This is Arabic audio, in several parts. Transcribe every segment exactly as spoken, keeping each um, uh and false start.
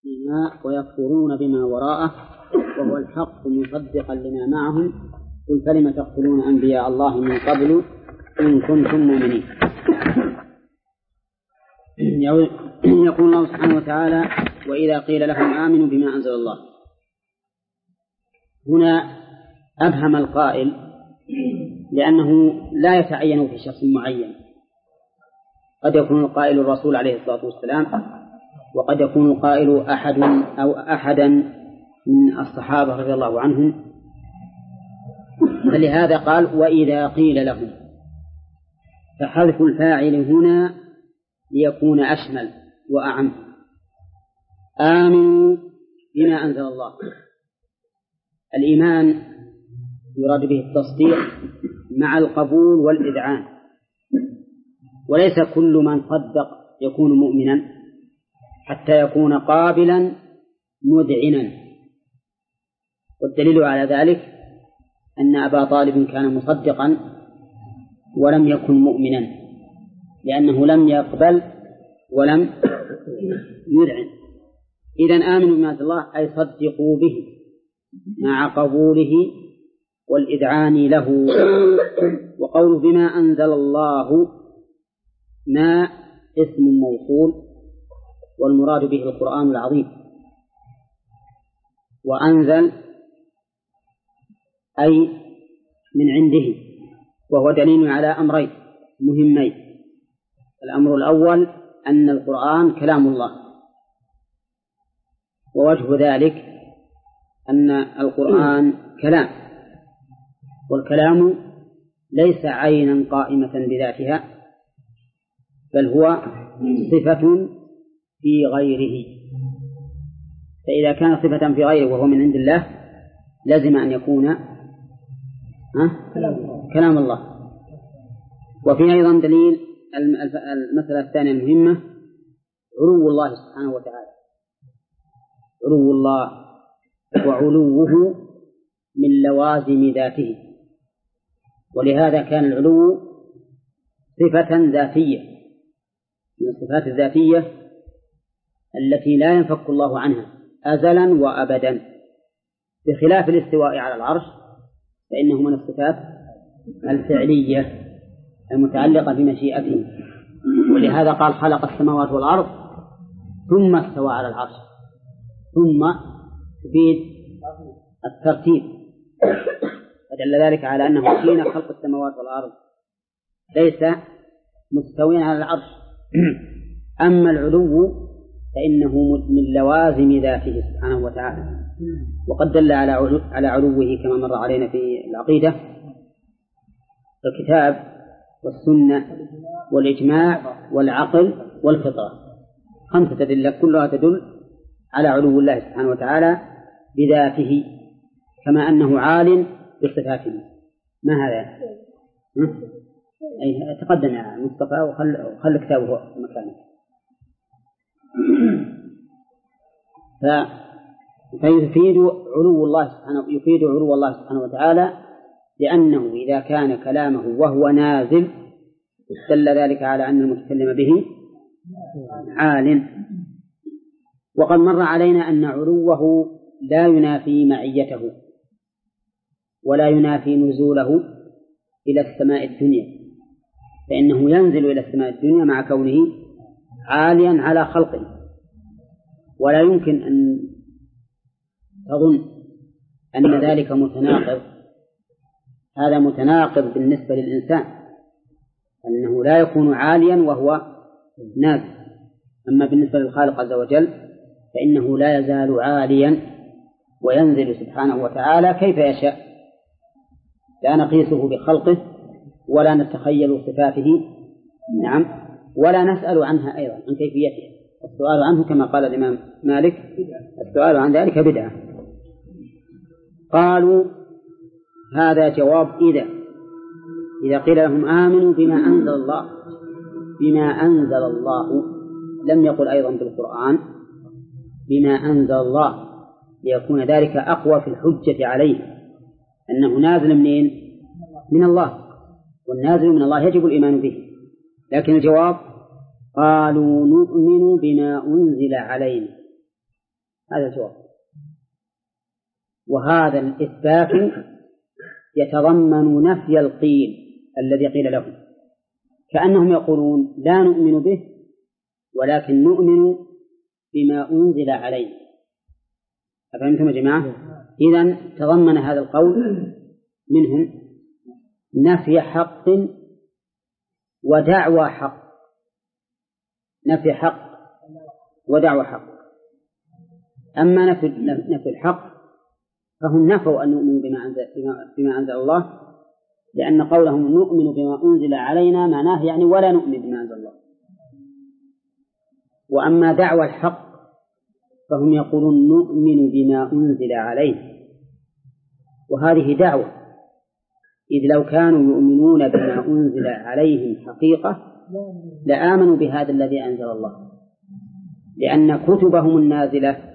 ويكفرون بما وراءه وهو الحق مصدقا لما معهم قل فلم تقتلون أنبياء الله من قبل إن كنتم مؤمنين. يقول الله سبحانه وتعالى وإذا قيل لهم آمنوا بما أنزل الله. هنا أبهم القائل لأنه لا يتعين في شخص معين، قد يكون القائل الرسول عليه الصلاة والسلام، وقد يكون القائل أحد أو أحدا من الصحابة رضي الله عنهم، فلهذا قال وإذا قيل لهم، فحذف الفاعل هنا ليكون أشمل وأعم. آمنوا بما أنزل الله، الإيمان يراد به التصديق مع القبول والإذعان، وليس كل من صدق يكون مؤمنا حتى يكون قابلا مذعنا. والدليل على ذلك أن أبا طالب كان مصدقا ولم يكن مؤمنا، لأنه لم يقبل ولم يذعن. إذن آمنوا بما أنزل الله أي صدقوا به مع قبوله والإذعان له. وقول بما أنزل الله ما اسم موصول، والمراد به القرآن العظيم، وأنزل أي من عنده، وهو دليل على أمرين مهمين. الأمر الأول أن القرآن كلام الله، ووجه ذلك أن القرآن كلام، والكلام ليس عينا قائمة بذاتها، بل هو صفة في غيره. فإذا كان صفة في غيره وهو من عند الله لازم أن يكون كلام الله. وفي أيضا دليل المسألة الثانية المهمة علو الله سبحانه وتعالى، علو الله وعلوه من لوازم ذاته، ولهذا كان العلو صفة ذاتية من الصفات الذاتية التي لا ينفك الله عنها أزلا وأبدا، بخلاف الاستواء على العرش فإنه من الصفات الفعلية المتعلقة بمشيئته. ولهذا قال خلق السماوات والأرض ثم استوى على العرش، ثم تفيد الترتيب، فدل ذلك على أنه حين خلق السماوات والأرض ليس مستويا على العرش. أما العلو فإنه من لوازم ذاته سبحانه وتعالى، وقد دل على علوه كما مر علينا في العقيدة الكتاب والسنة والإجماع والعقل والفطرة، خمسة أدلة كلها تدل على علو الله سبحانه وتعالى بذاته، كما أنه عال بصفاته. ما هذا؟ أي تقدم يا مصطفى وخل, وخل كتابه مكانه. ف... فيفيد علو الله سبحانه يفيد علو الله سبحانه وتعالى، لأنه إذا كان كلامه وهو نازل دل ذلك على أن المتكلم به عال. وقد مر علينا أن علوه لا ينافي معيته ولا ينافي نزوله إلى السماء الدنيا، فإنه ينزل إلى السماء الدنيا مع كونه عاليا على خلقه. ولا يمكن أن تظن أن ذلك متناقض، هذا متناقض بالنسبة للإنسان، أنه لا يكون عاليا وهو نازل. أما بالنسبة للخالق عز وجل فإنه لا يزال عاليا وينزل سبحانه وتعالى كيف يشاء، لا نقيسه بخلقه ولا نتخيل صفاته، نعم، ولا نسأل عنها أيضا عن كيفيتها. السؤال عنه كما قال الإمام مالك السؤال عن ذلك بدعة. قالوا هذا جواب إذا إذا قيل لهم آمنوا بما أنزل الله، بما أنزل الله، لم يقل أيضا بالقرآن بما أنزل الله، ليكون ذلك أقوى في الحجة عليه، أنه نازل منين؟ من الله، والنازل من الله يجب الإيمان به. لكن الجواب قالوا نؤمن بما أنزل علينا، هذا الجواب. وهذا الإثبات يتضمن نفي القيل الذي قيل له، كأنهم يقولون لا نؤمن به ولكن نؤمن بما أنزل عليه. أفهمتم يا جماعة؟ إذن تضمن هذا القول منهم نفي حق ودعوى حق، نفي حق ودعوى حق. أما نفي, نفي الحق فهم نفوا أن نؤمن بما أنزل, بما أنزل الله، لأن قولهم نؤمن بما أنزل علينا معناه يعني ولا نؤمن بما أنزل الله. وأما دعوى الحق فهم يقولون نؤمن بما أنزل عليه، وهذه دعوة، إذ لو كانوا يؤمنون بما أنزل عليهم حقيقة لآمنوا بهذا الذي أنزل الله، لأن كتبهم النازلة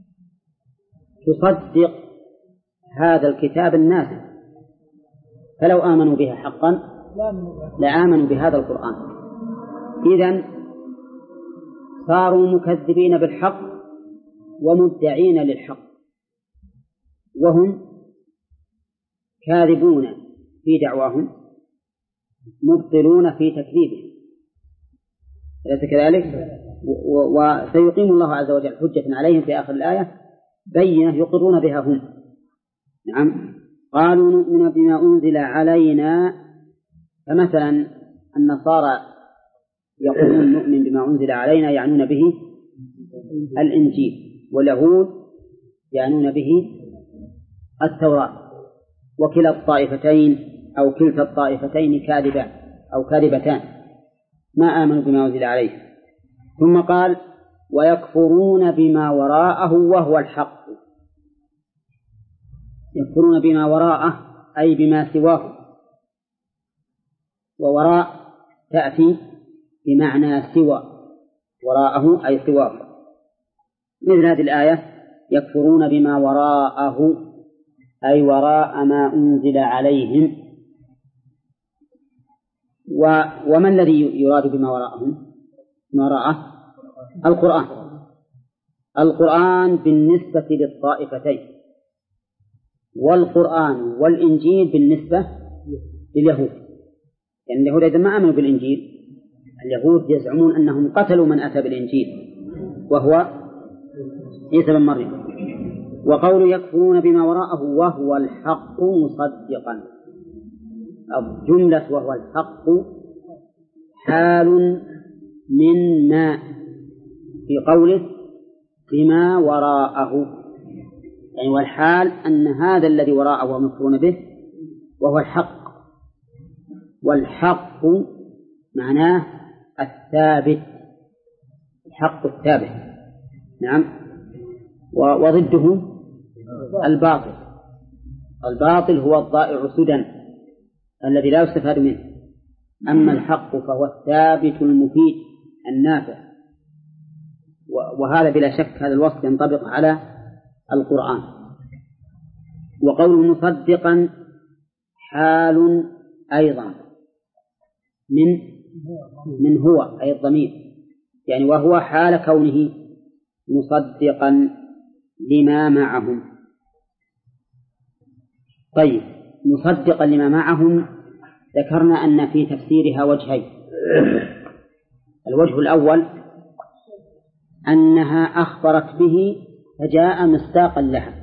تصدق هذا الكتاب النازل، فلو آمنوا بها حقا لآمنوا بهذا القرآن. إذن صاروا مكذبين بالحق ومدعين للحق، وهم كاذبون في دعواهم مبطلون في تكذيبهم، أليس كذلك؟ وسيقيم الله عز وجل حجة عليهم في آخر الآية بينة يقرون بها هم. نعم، قالوا نؤمن بما أنزل علينا. فمثلا النصارى يقولون نؤمن بما أنزل علينا يعنون به الإنجيل، واليهود يعنون به التوراة، وكلا الطائفتين أو كلتا الطائفتين كاذبة أو كاذبتان ما آمنوا بما أنزل عليه. ثم قال ويكفرون بما وراءه وهو الحق. يكفرون بما وراءه أي بما سواه، ووراء تأتي بمعنى سوى، وراءه أي سواه، مثل هذه الآية يكفرون بما وراءه أي وراء ما أنزل عليهم. وما الذي يراد بما وراءهم؟ ما وراءه القرآن، القرآن بالنسبة للطائفتين، والقرآن والإنجيل بالنسبة لليهود، يعني اليهود إذا ما آمنوا بالإنجيل، اليهود يزعمون أنهم قتلوا من أتى بالإنجيل وهو عيسى بن مريم. وقول يكفرون بما وراءه وهو الحق مصدقا، الجملة وهو الحق حال من ما في قوله بما وراءه، يعني والحال أن هذا الذي وراءه ومكفرون به وهو الحق، والحق معناه الثابت، الحق الثابت. نعم، وضده الباطل، الباطل هو الضائع سدى الذي لا يستفاد منه، أما الحق فهو الثابت المفيد النافع. وهذا بلا شك هذا الوصف ينطبق على القرآن. وقوله مصدقا حال أيضا من من هو أي الضمير، يعني وهو حال كونه مصدقا لما معهم. طيب، مصدقا لما معهم ذكرنا أن في تفسيرها وجهين. الوجه الأول أنها أخبرت به فجاء مصداقا لها،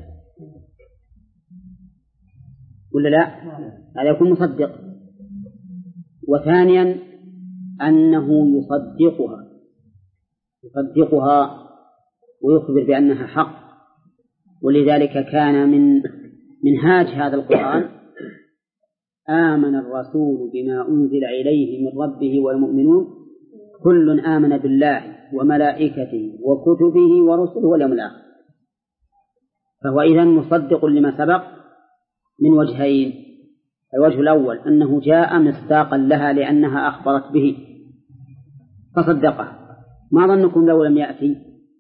ولا لا؟ هذا يكون مصدق. وثانيا أنه يصدقها يصدقها ويخبر بأنها حق، ولذلك كان من منهاج هذا القرآن آمن الرسول بما أنزل إليه من ربه والمؤمنون كل آمن بالله وملائكته وكتبه ورسله واليوم الآخر. فهو إذن مصدق لما سبق من وجهين. الوجه الأول أنه جاء مصداقا لها لأنها أخبرت به فصدقه. ما ظنكم لو لم يأتي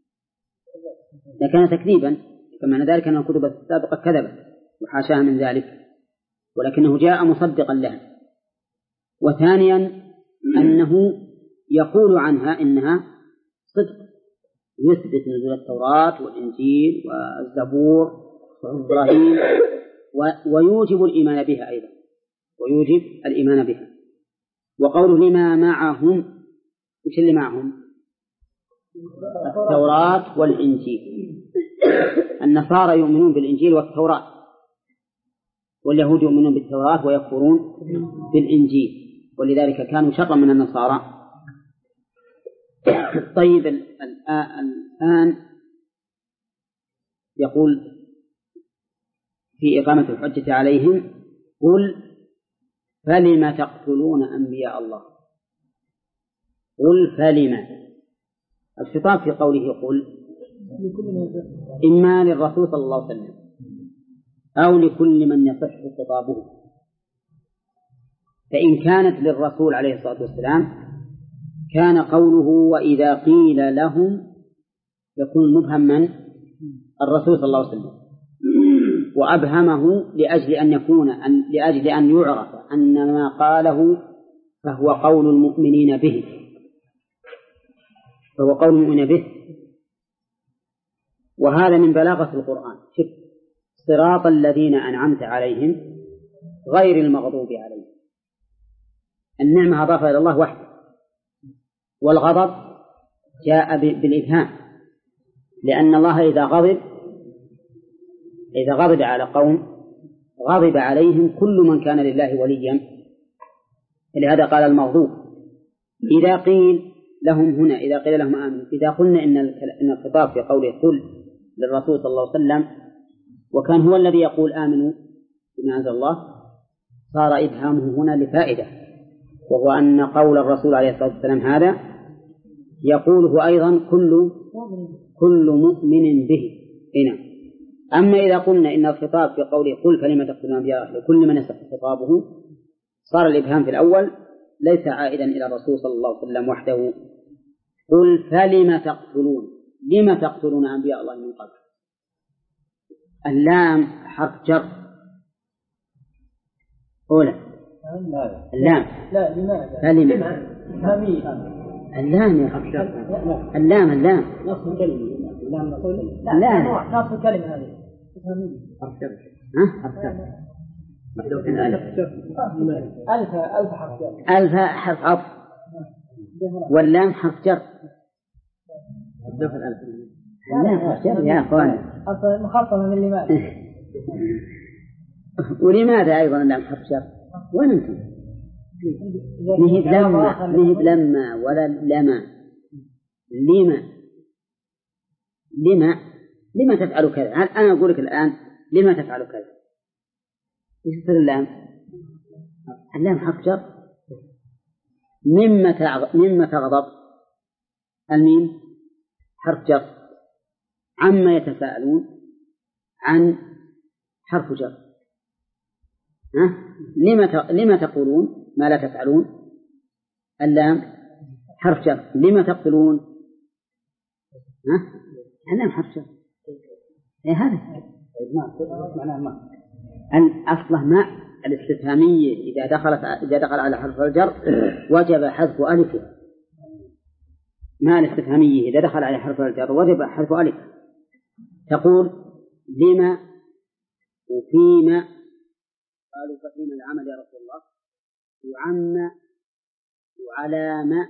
لكان تكذيبا، فمعنى ذلك أن الكتب السابقة كذبت وحاشاها من ذلك، ولكنه جاء مصدقا لها. وثانيا أنه يقول عنها إنها صدق، يثبت نزول التوراة والإنجيل والزبور وإبراهيم ويوجب الإيمان بها أيضا، ويوجب الإيمان بها. وقوله لما معهم، إيش اللي معهم؟ التوراة والإنجيل. النصارى يؤمنون بالإنجيل والتوراة، واليهود يؤمنون بالتوراة ويكفرون بالإنجيل، ولذلك كانوا شرا من النصارى. طيب الآن يقول في إقامة الحجة عليهم قل فلم تقتلون أنبياء الله. قل فلم، الخطاب في قوله قل إما للرسول صلى الله عليه وسلم أو لكل من يصح خطابه. فإن كانت للرسول عليه الصلاة والسلام كان قوله وإذا قيل لهم يكون مبهم من الرسول صلى الله عليه وسلم، وأبهمه لأجل أن يكون أن لأجل أن يعرف أن ما قاله فهو قول المؤمنين به، فهو قول المؤمنين به. وهذا من بلاغة القرآن. شوف صراط الذين أنعمت عليهم غير المغضوب عليهم، النعمة أضافها إلى الله وحده، والغضب جاء بالإبهام، لأن الله إذا غضب إذا غضب على قوم غضب عليهم كل من كان لله وليا، لهذا قال المغضوب. إذا قيل لهم هنا إذا قيل لهم آمنوا، إذا قلنا إن إن الخطاب في قوله قل للرسول صلى الله عليه وسلم وكان هو الذي يقول آمنوا بما أنزل الله، صار إبهامه هنا لفائدة، وهو أن قول الرسول عليه الصلاة والسلام هذا يقوله أيضا كل كل مؤمن به. هنا أما إذا قلنا إن الخطاب في قوله قل فلم تقتلون أنبياء لكل من يصح خطابه، صار الإبهام في الأول ليس عائدا إلى الرسول صلى الله عليه وسلم وحده. قل فلم تقتلون، لم تقتلون أنبياء الله من قبل. اللام حرف جر أولى، اللام لا لماذا؟ فلم اللام يا حرف جر، اللام اللام نص الكلمة، اللام نقول لا نص الكلمة هذه حرف جر. ها حرف جر محذوف الألف، ألف ألف حرف جر، ألف حرف عطف، واللام حرف جر محذوف الألف. اللام حرف جر يا أخوان، أصلا مخففة من لماذا. ولماذا أيضا اللام حرف جر؟ وين أنتم؟ نهب لما نهب لما ولا لما لما لما لما تفعل كذا. أنا أقول لك الآن لما تفعل كذا، إيش يصير اللام؟ اللام حرف جر. مما مما تغضب، الميم حرف جر. عما يتساءلون، عن حرف جر. ها لما لما تقولون ما لا تفعلون، اللام حرف جر. لما تقتلون، ها اللام حرف جر. إيه هذا معناه ما أصله ما الاستفهامية إذا دخلت إذا دخل على حرف الجر وجب حذف ألفه. ما الاستفهامية إذا دخل على حرف الجر وجب حذف ألف. تقول لما وفيما، قالوا ففيما العمل يا رسول الله، وعما وعلى ما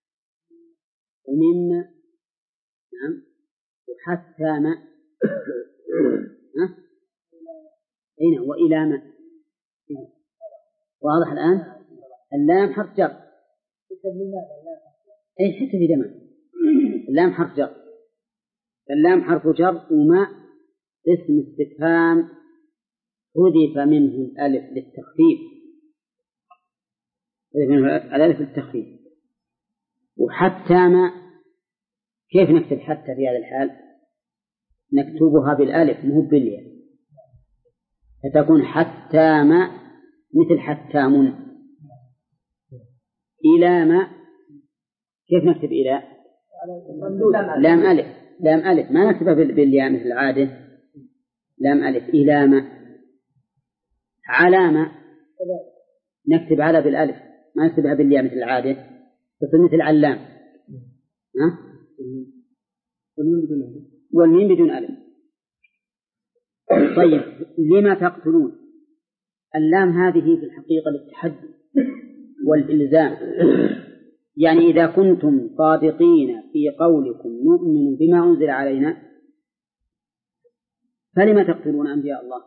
ومما، نعم، وحتى ما، ها أين وإلى ما. واضح الآن؟ اللام حرف جر. أي حتى في دماء اللام حرف جر. اللام حرف جر، وما اسم استفهام حذف منه الألف للتخفيف، حذف منه الألف للتخفيف. وحتى ما، كيف نكتب حتى في هذا الحال؟ نكتبها بالألف مو بالياء، فتكون حتى ما مثل حتى من. إلى ما كيف نكتب إلى؟ لام ألف، لام ألف ما نكتبها بالياء مثل العادة، لام ألف. إلى ما. على ما نكتب على بالألف ما نكتبها بالياء مثل العادة، تصير مثل علام. ها والميم بدون ألف. طيب لما تقتلون؟ اللام هذه في الحقيقة للتحدي والإلزام، يعني إذا كنتم صادقين في قولكم نؤمن بما أنزل علينا فلما تقتلون أنبياء الله؟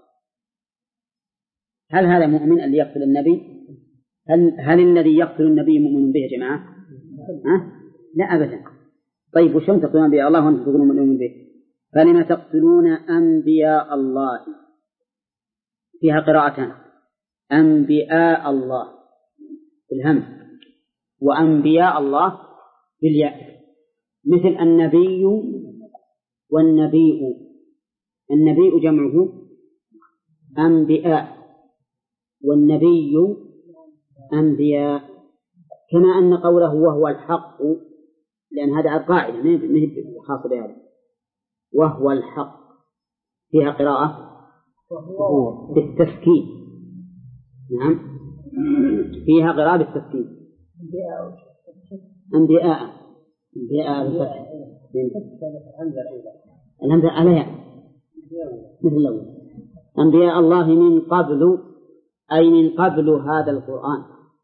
هل هذا مؤمن اللي يقتل النبي؟ هل, هل الذي يقتل النبي مؤمن به يا جماعة؟ أه؟ لا أبدا. طيب وشون تقتلون أنبياء الله وأنتم تقولون مؤمن به؟ فلما تقتلون أنبياء الله، فيها قراءتان، أنبياء الله بالهمز وأنبياء الله بالياء، مثل النبي والنبي. النبي جمعه أنبياء والنبي أنبياء، كما أن قوله وهو الحق، لأن هذا القاعدة ما هي خاصة بهذا، وهو الحق فيها قراءة بالتسكين. نعم فيها قراءة بالتسكين. أنبياء أنبياء بالفتح الهمزة عليها مثل الأول. أنبياء الله من قبل، أي من قبل هذا القرآن.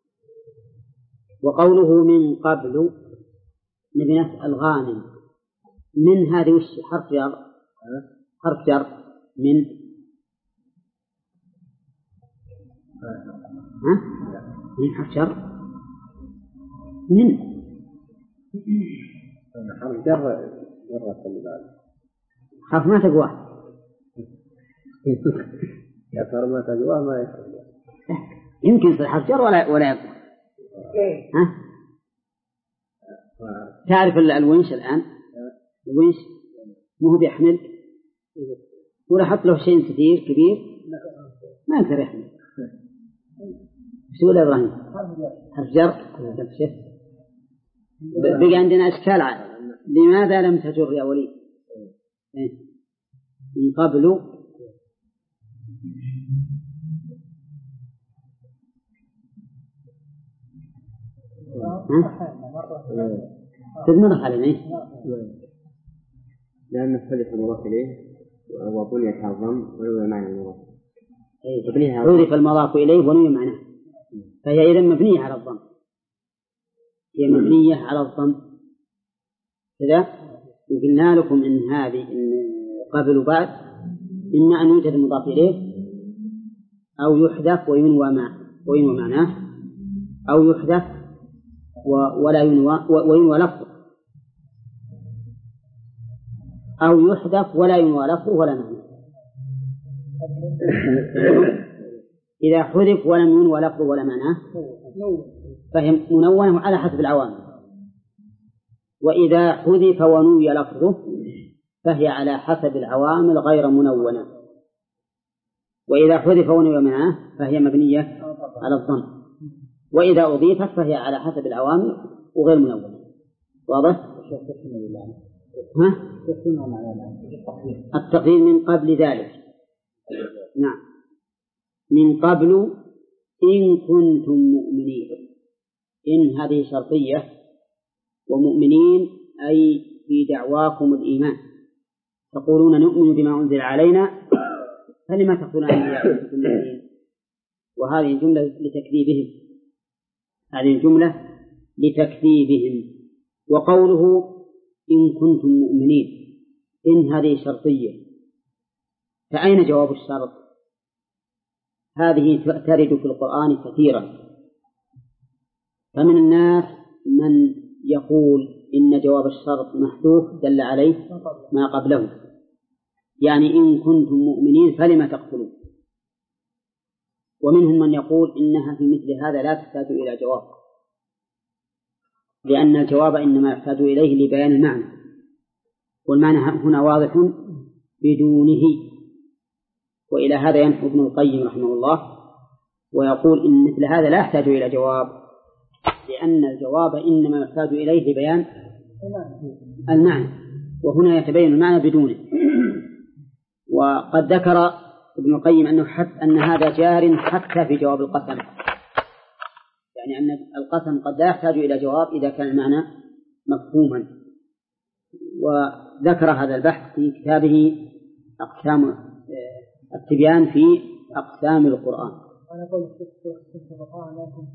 وقوله من قبل نبي نسأل غانم، من هذه وش حرف جر؟ حرف جر من ها؟ من حرف جر من حرف جر جرة اللبال حرف ما تقوى يا ما تقوى ما يقوى يمكن يصير حرف جر ولا ولا يقوى. ها؟ تعرف الونش الآن؟ الونش مو بيحمل ولا حط له شيء كثير كبير ما يقدر يحمل. شو ولا إبراهيم؟ حرف جر. بقى عندنا إشكال على لماذا لم تجر يا وليد؟ من قبل تدمرها عليه لأن الثالث مضاف إليه وبنيت على الضم ونوي معنى المضاف. عرف المضاف إليه ونوي معناه، فهي إذا مبنية على الضم، هي مبنية على الضم كذا. وقلنا لكم إن هذه إن قبل وبعد إما أن يوجد المضاف إليه أو يحذف وينوى مع وينوى معناه، أو يحذف ولا ينوى وينوى لفظه، أو يحذف ولا ينوى لفظه ولا معنى. إذا حذف ولم ينوى لفظه ولا معناه فهي منونة على حسب العوامل، وإذا حذف ونوي لفظه فهي على حسب العوامل غير منونة، وإذا حذف ونوي معناه فهي مبنية على الضم، وإذا أضيفت فهي على حسب العوامل وغير منونة. واضح؟ ها؟ التقدير من قبل ذلك. نعم من قبل إن كنتم مؤمنين. إن هذه شرطية، ومؤمنين أي في دعواكم الإيمان، تقولون نؤمن بما أنزل علينا فلما تقولون أنبياء المؤمنين؟ وهذه الجملة لتكذيبهم، هذه الجملة لتكذيبهم. وقوله إن كنتم مؤمنين إن هذه شرطية، فأين جواب الشرط؟ هذه ترد في القرآن كثيرا، فمن الناس من يقول إن جواب الشرط محذوف دل عليه ما قبله، يعني إن كنتم مؤمنين فلم تقتلون. ومنهم من يقول إنها في مثل هذا لا تحتاج إلى جواب، لأن الجواب إنما يحتاج إليه لبيان المعنى، والمعنى هنا واضح بدونه. وإلى هذا ينحو ابن القيم رحمه الله ويقول إن مثل هذا لا يحتاج إلى جواب، لأن الجواب إنما يحتاج إليه لبيان المعنى، وهنا يتبين المعنى بدونه. وقد ذكر ابن القيم أنه حتى أن هذا جار حتى في جواب القسم، يعني أن القسم قد لا يحتاج إلى جواب إذا كان المعنى مفهوما. وذكر هذا البحث في كتابه أقسام التبيان في أقسام القرآن. أنا أقول في القرآن لا يكون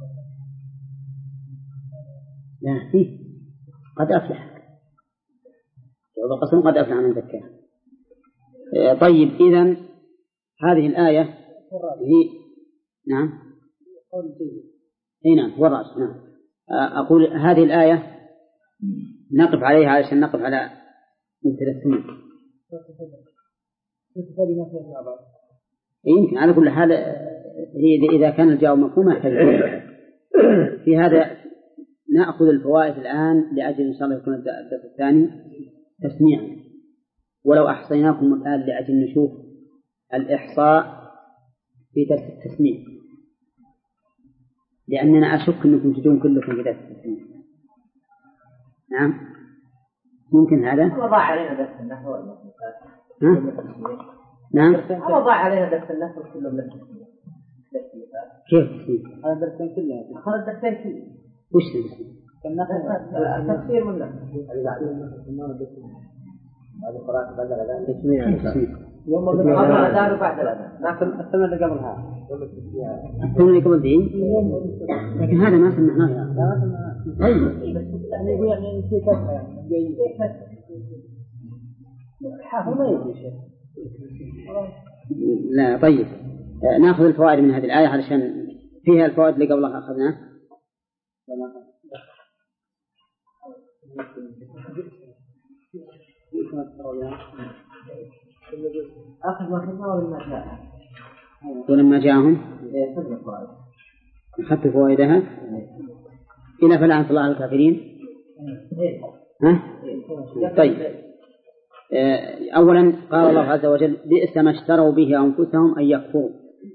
لا فيه قد أفلح جواب القسم قد أفلح من زكاها. طيب إذن هذه الآية هي نعم أي نعم هو الرأس. نعم أقول هذه الآية نقف عليها علشان نقف على متلثمين يمكن على كل حال هي إذا كان الجواب مفهوم في هذا نأخذ الفوائد الآن لأجل إن شاء الله يكون الدرس الثاني تسميعا، ولو أحصيناكم الآن لأجل نشوف الإحصاء في درس التسميع، لأننا أشك أنكم تجون كلكم في درس التسميع. نعم ممكن هذا الله ضاع علينا درس النحو نعم الله ضاع علينا درس النحو كله من التسميع. كيف هذا درسين كله هذا درسين كله وش تسميع التفسير من نفسه هذه قراءة بعد الأذان تسميع يوم قبل الأذان وبعد الأذان لكن السنة اللي قبلها السنة اللي قبل دين لكن هذا ما سمعناه يا طيب يعني يقول يعني في كثرة يعني حافظ ما يجي شيء. لا طيب نأخذ الفوائد من هذه الآية علشان فيها الفوائد اللي قبلها أخذناه. أخذ ما خذنا ولما جاء ولما جاءهم أخذت فوائدها إلى فلعنة الله على الكافرين. ها؟ طيب أولا قال الله عز وجل بئس ما اشتروا به أنفسهم أن يكفروا.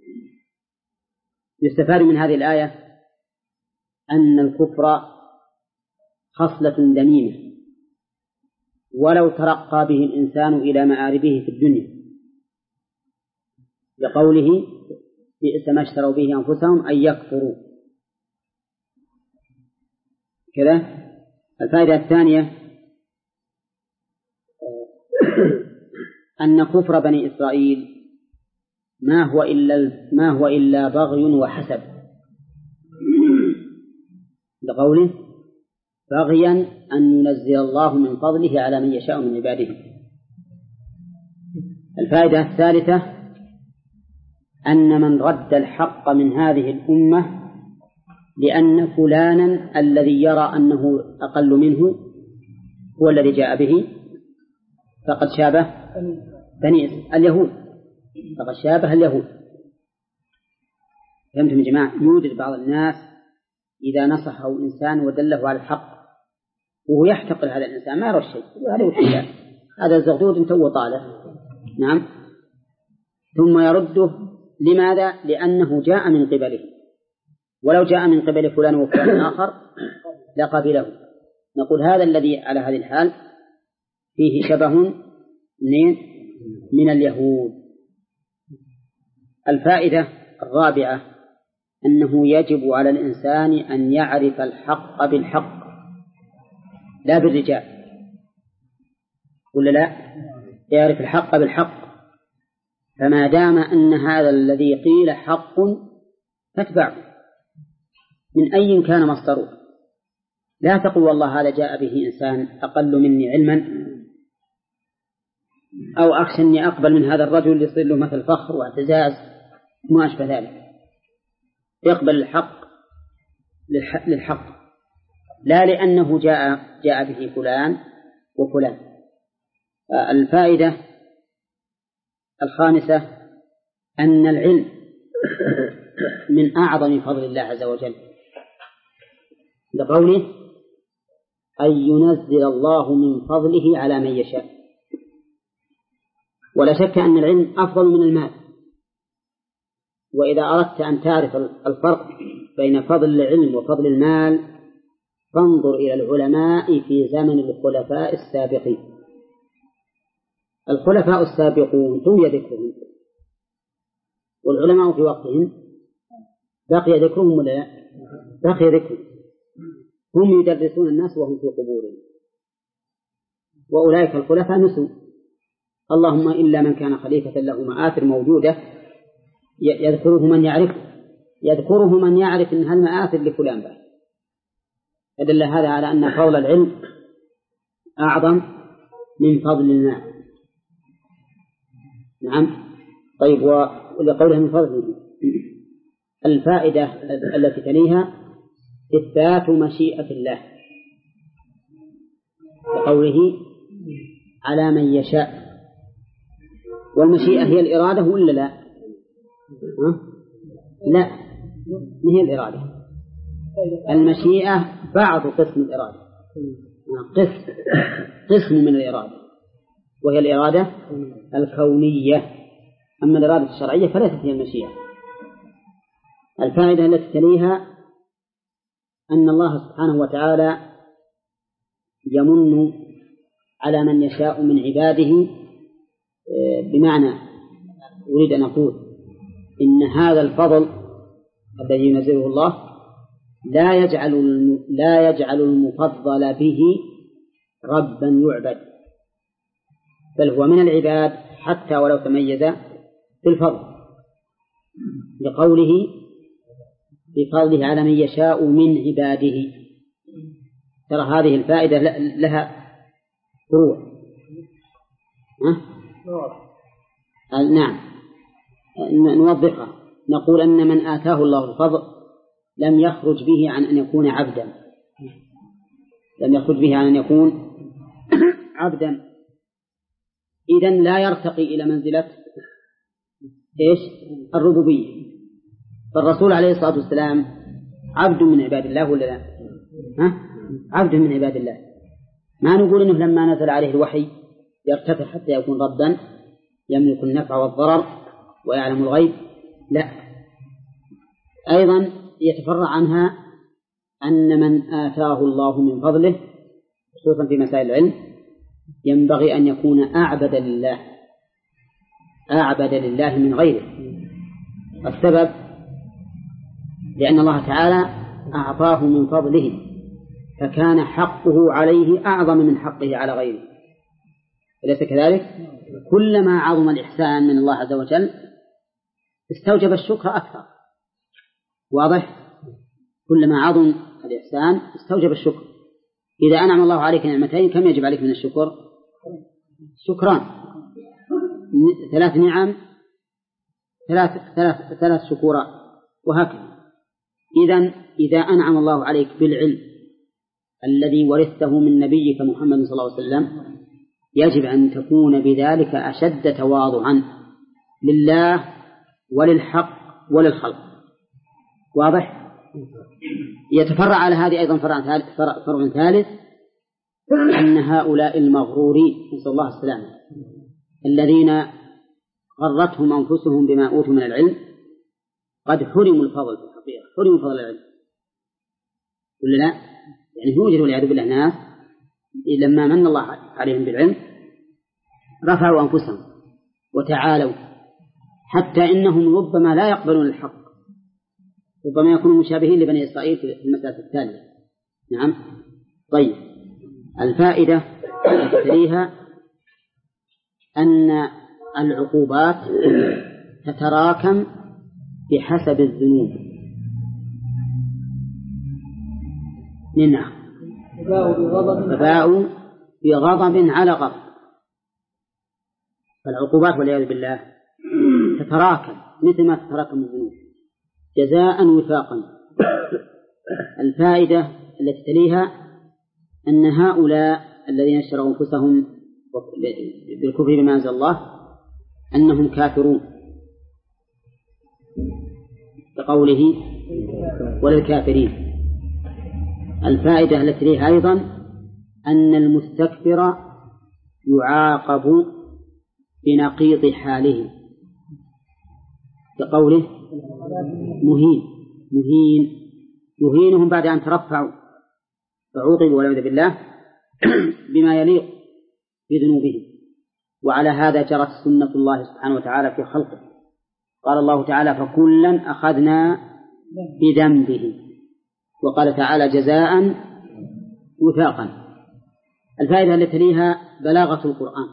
يستفاد من هذه الآية أن الكفر خصلة ذميمة ولو ترقى به الإنسان إلى مآربه في الدنيا، لقوله بئس ما اشتروا به أنفسهم أن يكفروا كذا. الفائدة الثانية أن كفر بني إسرائيل ما هو إلا ما هو إلا بغي وحسد، لقوله بغيا أن ينزل الله من فضله على من يشاء من عباده. الفائدة الثالثة أن من رد الحق من هذه الأمة لأن فلانا الذي يرى أنه أقل منه هو الذي جاء به فقد شابه بني اليهود فقد شابه اليهود. فهمتم يا جماعة؟ يوجد بعض الناس إذا نصحه إنسان ودله على الحق وهو يحتقر هذا الإنسان ما يرى شيء، هذا وش هذا الزغدود انت هو طالع. نعم ثم يرده لماذا؟ لأنه جاء من قبله، ولو جاء من قبل فلان وفلان آخر لقبله. نقول هذا الذي على هذه الحال فيه شبه من من اليهود. الفائدة الرابعة أنه يجب على الإنسان أن يعرف الحق بالحق لا بالرجال، ولا لا؟ يعرف الحق بالحق. فما دام أن هذا الذي قيل حق فاتبعه من أي كان مصدره. لا تقول والله هذا جاء به إنسان أقل مني علما أو أخشى أني أقبل من هذا الرجل يصير له مثل فخر واعتزاز ما أشبه ذلك. يقبل الحق للحق لا لأنه جاء جاء به فلان وفلان. الفائدة الخامسة أن العلم من أعظم فضل الله عز وجل، لقوله أن ينزل الله من فضله على من يشاء. ولا شك أن العلم أفضل من المال. وإذا أردت أن تعرف الفرق بين فضل العلم وفضل المال فانظر إلى العلماء في زمن الخلفاء السابقين. الخلفاء السابقون روي ذكرهم والعلماء في وقتهم بقي ذكرهم ولا لا؟ بقي ذكرهم. هم يدرسون الناس وهم في قبورهم وأولئك الخلفاء نسوا، اللهم إلا من كان خليفة له مآثر موجودة يذكره من يعرف يذكره من يعرف إن هالمآثر لفلان بس. فدل هذا على أن فضل العلم أعظم من فضل المال. نعم. طيب، ولقولها من فضله الفائدة التي تليها إثبات مشيئة الله وقوله على من يشاء. والمشيئة هي الإرادة ولا لا؟ ها؟ لا، ما هي الإرادة. المشيئة بعض قسم الإرادة، قسم قسم من الإرادة، وهي الإرادة الكونية. أما الإرادة الشرعية فليست هي المشيئة. الفائدة التي تليها أن الله سبحانه وتعالى يمن على من يشاء من عباده، بمعنى أريد أن أقول إن هذا الفضل الذي ينزله الله لا يجعل لا يجعل المفضل به ربا يعبد، بل هو من العباد حتى ولو تميز في الفضل، لقوله بفضله على من يشاء من عباده. ترى هذه الفائدة لها فروع. نعم، نوضحها. نقول أن من آتاه الله الفضل لم يخرج به عن أن يكون عبدا، لم يخرج به عن أن يكون عبدا، إذن لا يرتقي إلى منزلة إيش؟ الربوبية. فالرسول عليه الصلاة والسلام عبد من عباد الله ولا لا؟ ها؟ عبد من عباد الله. ما نقول إنه لما نزل عليه الوحي يرتفع حتى يكون ربا يملك النفع والضرر ويعلم الغيب، لا. أيضا يتفرع عنها أن من آتاه الله من فضله خصوصا في مسائل العلم ينبغي أن يكون أعبد لله، أعبد لله من غيره. السبب لأن الله تعالى أعطاه من فضله فكان حقه عليه أعظم من حقه على غيره، أليس كذلك؟ كلما عظم الإحسان من الله عز وجل استوجب الشكر أكثر. واضح؟ كلما عظم الإحسان استوجب الشكر. إذا أنعم الله عليك نعمتين كم يجب عليك من الشكر؟ شكران. ثلاث نعم ثلاث ثلاث ثلاث شكورات، وهكذا. إذن إذا أنعم الله عليك بالعلم الذي ورثته من نبيك محمد صلى الله عليه وسلم يجب أن تكون بذلك أشد تواضعا لله وللحق وللخلق. واضح؟ يتفرع على هذه أيضا فرع ثالث, فرع ثالث أن هؤلاء المغرورين نسأل الله السلامة الذين غرتهم أنفسهم بما أوتوا من العلم قد حرموا الفضل في الحقيقة، حرموا فضل العلم ولا لا؟ يعني يوجد والعياذ بالله ناس لما من الله عليهم بالعلم رفعوا أنفسهم وتعالوا حتى إنهم ربما لا يقبلون الحق، ربما يكونوا مشابهين لبني إسرائيل في المسألة التالية. نعم. طيب، الفائدة تليها أن العقوبات تتراكم بحسب الذنوب. نعم، فباءوا بغضب على غضب. فالعقوبات والعياذ بالله تتراكم مثل ما تتراكم الذنوب جزاء وفاقا. الفائدة التي تليها أن هؤلاء الذين اشتروا أنفسهم بالكفر بما أنزل الله أنهم كافرون بقوله وللكافرين. الفائدة التي تليها أيضا أن المستكبر يعاقب بنقيض حاله بقوله مهين مهين يهينهم بعد أن ترفعوا فعوقبوا والعياذ بالله بما يليق بذنوبهم. وعلى هذا جرت سنة الله سبحانه وتعالى في خلقه. قال الله تعالى فكلا أخذنا بذنبه، وقال تعالى جزاء وفاقا. الفائدة التي تليها بلاغة القرآن،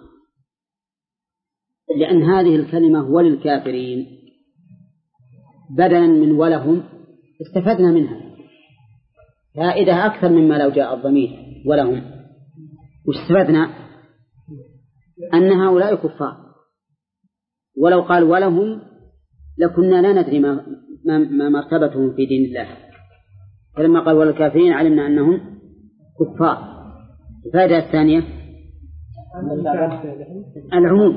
لأن هذه الكلمة وللكافرين بدلا من ولهم استفدنا منها فائدة أكثر مما لو جاء الضمير ولهم. واستفدنا أن هؤلاء كفار، ولو قال ولهم لكنا لا ندري ما, ما مرتبتهم في دين الله، فلما قال وللكافرين علمنا أنهم كفار. الفائدة الثانية العموم،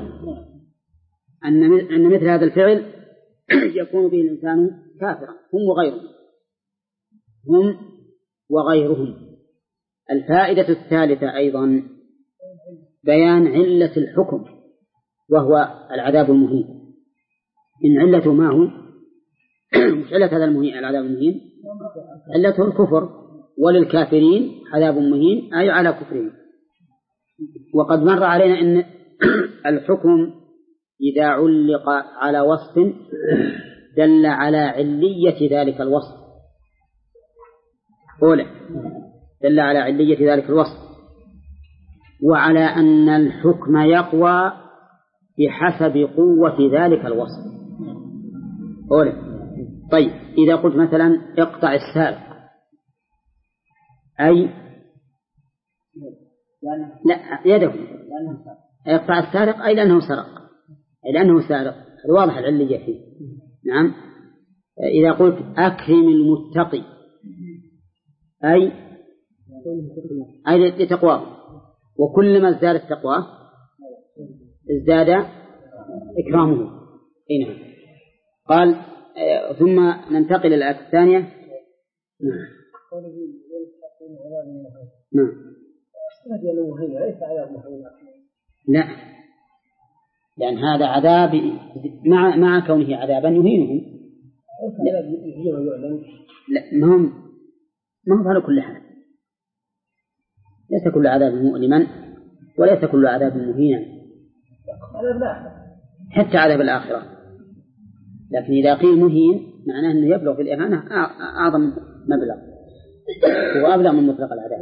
أن مثل هذا الفعل يكون به الإنسان كافرا هم وغيرهم هم وغيرهم. الفائدة الثالثة أيضا بيان علة الحكم وهو العذاب المهين. إن علته ما هو مش علة هذا المهين العذاب المهين، علته الكفر، وللكافرين عذاب مهين أي على كفرهم. وقد مر علينا أن الحكم إذا علق على وصف دل على علية ذلك الوصف. أولا دل على علية ذلك الوصف، وعلى أن الحكم يقوى بحسب قوة ذلك الوصف. أولا طيب إذا قلت مثلا اقطع السارق أي لا يده، اقطع السارق أي لأنه سرق، أي لأنه سارق، واضح العلية فيه. نعم. إذا قلت أكرم المتقي أي أي لتقواه، وكلما ازدادت تقواه ازداد إكرامه. نعم. قال ثم ننتقل إلى الآية الثانية. نعم. نعم. لا، لأن هذا عذاب مع مع كونه عذابا يهينهم. لا ما هم ما هم على كل حال، ليس كل عذاب مؤلما وليس كل عذاب مهينا، حتى عذاب الآخرة. لكن إذا قيل مهين معناه أنه يبلغ في الإهانة أعظم مبلغ وأبلغ من مطلق العذاب.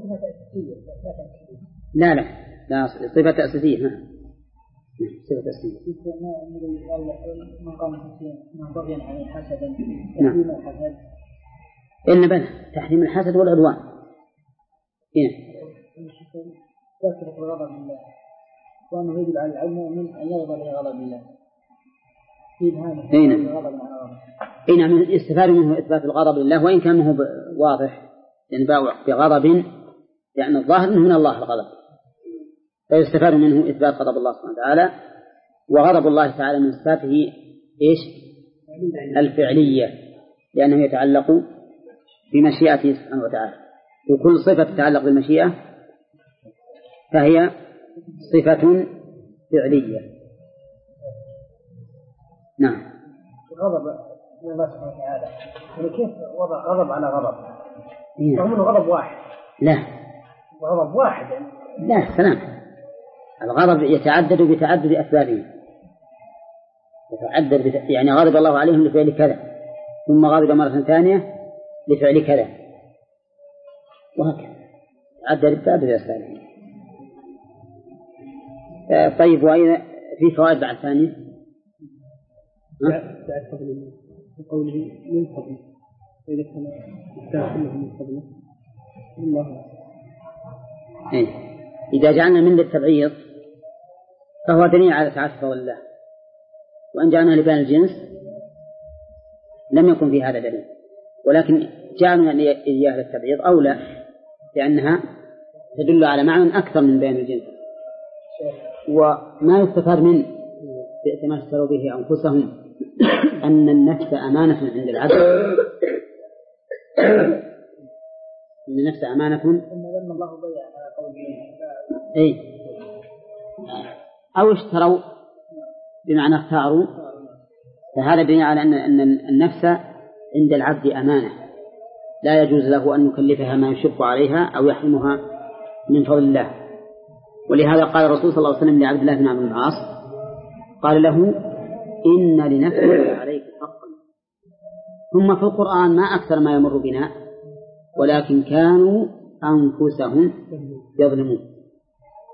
لا لا لا صفة تأسيسية. نعم صفة تأسيسية. من قام من بغي عليه حسدا نعم. الحسد إن بنى تحريم الحسد والعدوان. هنا كثرة الغضب لله، وأنه يجب على المؤمن أن يغضب لغضب الله. أين أين يستفاد منه إثبات الغضب لله، وإن كان هو واضح ينباع بغضب، لأن الظاهر من الله الغضب، فيستفاد منه إثبات غضب الله سبحانه وتعالى. وغضب الله تعالى من صفاته إيش؟ الفعلية، لأنه يتعلق بمشيئته سبحانه وتعالى، وكل صفة تتعلق بالمشيئة فهي صفة فعلية. نعم. غضب من الله سبحانه وتعالى، يعني كيف وضع غضب على غضب؟ رغم أنه غضب واحد. لا غضب واحد يعني. لا سلام، الغضب يتعدد بتعدد أسبابه، يتعدد بت... يعني غضب الله عليهم لفعل كذا، ثم غضب مرة ثانية لفعل كذا، وهكذا تعدد بتعدد أسبابه. طيب وإذا في فوائد بعد ثانية بعد قبل قوله من قبل، إذا كان كله من قبله الله. إيه. إذا جعلنا من للتبعيض فهو دليل على تعرف فضل الله، وأن جعلنا لبيان الجنس لم يكن في هذا دليل، ولكن جعلنا إياه للتبعيض أولى، لأنها تدل على معنى أكثر من بيان الجنس. وما يستفاد من بئس ما اشتروا به أنفسهم أن النفس أمانة عند العبد، أن النفس أمانة أي أو اشتروا بمعنى اختاروا، فهذا دليل على أن أن النفس عند العبد أمانة لا يجوز له أن يكلفها ما يشق عليها أو يحرمها من فضل الله. ولهذا قال الرسول صلى الله عليه وسلم لعبد الله بن عمرو بن العاص، قال له إن لنفسك عليك حقا. ثم في القرآن ما أكثر ما يمر بنا، ولكن كانوا أنفسهم يظلمون.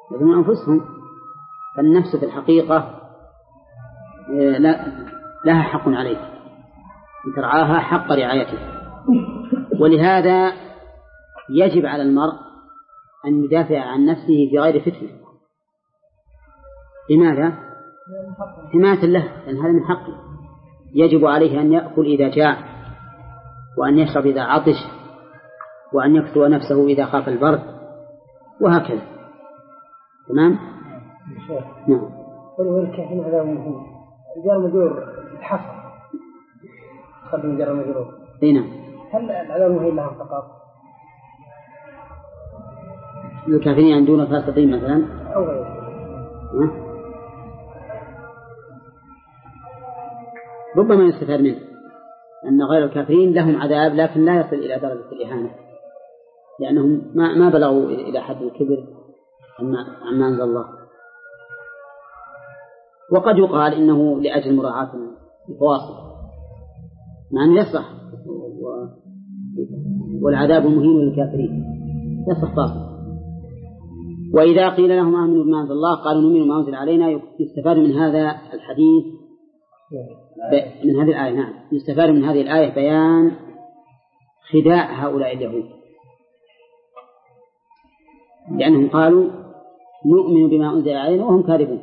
يظلمون أنفسهم. فالنفس في الحقيقة لا لها حق عليك أن ترعاها حق رعايته، ولهذا يجب على المرء أن يدافع عن نفسه في غير فتنة. لماذا؟ حماية له، لأن هذا من حقه. يجب عليه أن يأكل إذا جاع، وأن يشرب إذا عطش، وأن يكسو نفسه إذا خاف البرد، وهكذا. تمام؟ نعم. ولو كان هذا مهم. الجار مجرور الحصر قبل الجار مجرور. أي نعم. هل العذاب مهم لها فقط؟ الكافرين عندنا فاسقين مثلا أو غيره. ربما يستفاد منه أن غير الكافرين لهم عذاب، لكن لا يصل إلى درجة الإهانة، لأنهم ما ما بلغوا إلى حد الكبر عما أنزل الله. وقد يقال إنه لأجل مراعاة الفواصل، مع أنه يصح والعذاب مهين للكافرين، يصح فاصل. وإذا قيل لهم آمنوا بما أنزل الله قالوا نؤمن بما أنزل علينا، يستفاد من هذا الحديث من هذه الآية. نعم، يستفاد من هذه الآية بيان خداع هؤلاء اليهود، لأنهم قالوا نؤمن بما أنزل علينا وهم كاذبون،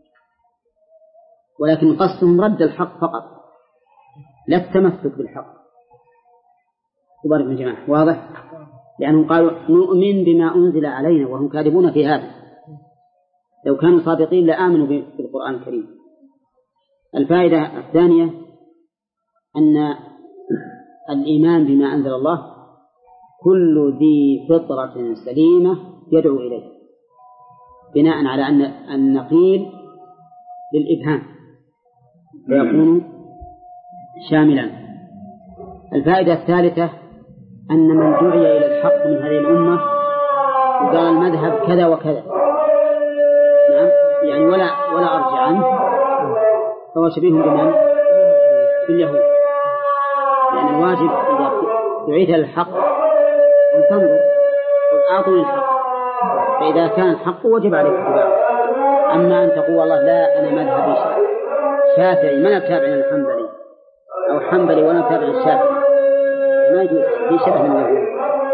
ولكن قصدهم رد الحق فقط، لا التمسك بالحق. وبارك من جماعة، واضح؟ لأنهم قالوا نؤمن بما أنزل علينا وهم كاذبون في هذا. لو كانوا صادقين لآمنوا بالقرآن الكريم. الفائدة الثانية أن الإيمان بما أنزل الله كل ذي فطرة سليمة يدعو إليه، بناء على أن النقيل للإبهام فيكون شاملا. الفائدة الثالثة أن من دعي إلى الحق من هذه الأمة وقال المذهب كذا وكذا، نعم، يعني ولا ولا أرجع عنه، فهو شبيه بمن؟ باليهود. لأن الواجب إذا دعيت إلى الحق أن تنظر وأعطني الحق، فإذا كان الحق وجب عليك اتباعه. أما أن تقول والله لا أنا مذهبي شافعي ما أتابع الحنبلي، أو حنبلي ولا أتابع الشافعي، ما يجوز، في شبه من اليهود.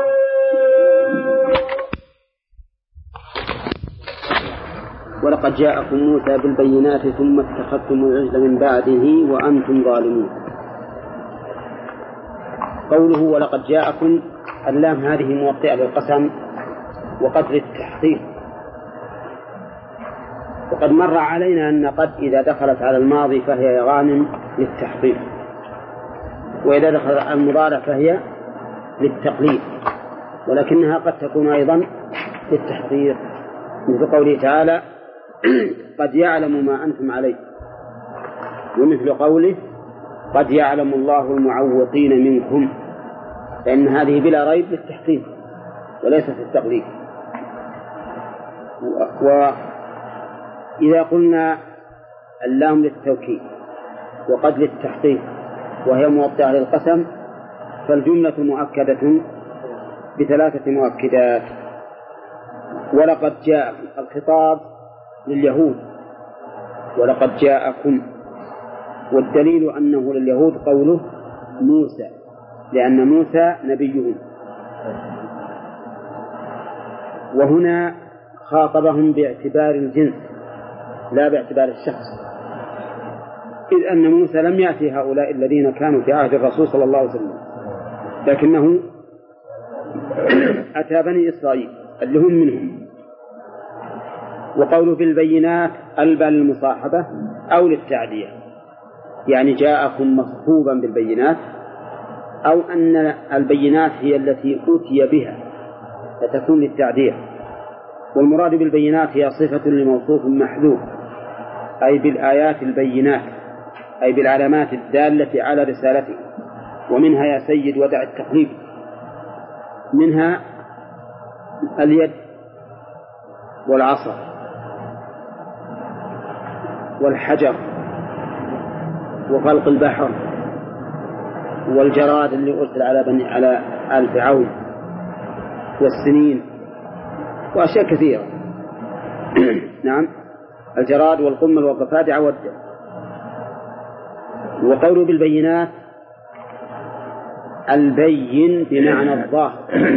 ولقد جاءكم موسى بالبينات ثم اتخذتم العجل من بعده وأنتم ظالمون. قوله ولقد جاءكم، اللام هذه موطئة للقسم وقد للتحقيق. وقد مر علينا أن قد إذا دخلت على الماضي فهي غانم للتحقيق، وإذا دخلت على المضارع فهي للتقليد، ولكنها قد تكون أيضا للتحقيق، مثل قوله تعالى قد يعلم ما أنتم عليه، ومثل قوله قد يعلم الله المعوقين منكم، لأن هذه بلا ريب للتحقيق وليست للتقليد. وإذا قلنا اللام للتوكيد وقد للتحقيق وهي موطئة للقسم، فالجملة مؤكدة بثلاثة مؤكدات. ولقد جاء الخطاب لليهود ولقد جاءكم، والدليل أنه لليهود قوله موسى، لأن موسى نبيهم. وهنا خاطبهم باعتبار الجنس لا باعتبار الشخص، إذ أن موسى لم يأتي هؤلاء الذين كانوا في عهد الرسول صلى الله عليه وسلم، لكنه أتى بني إسرائيل اللي هم منهم. وقوله بالبينات ألبى للمصاحبة أو للتعدية، يعني جاءكم مصحوبا بالبينات، أو أن البينات هي التي أوتي بها فتكون للتعدية. والمراد بالبينات هي صفة لموصوف محذوف، أي بالآيات البينات، أي بالعلامات الدالة على رسالته. ومنها يا سيد ودع التقليد، منها اليد والعصا والحجر وخلق البحر والجراد اللي أرسل على بني على آل فرعون والسنين وأشياء كثيرة. نعم الجراد والقمل والضفادع والدم. وقوله بالبينات البين بمعنى الظاهر،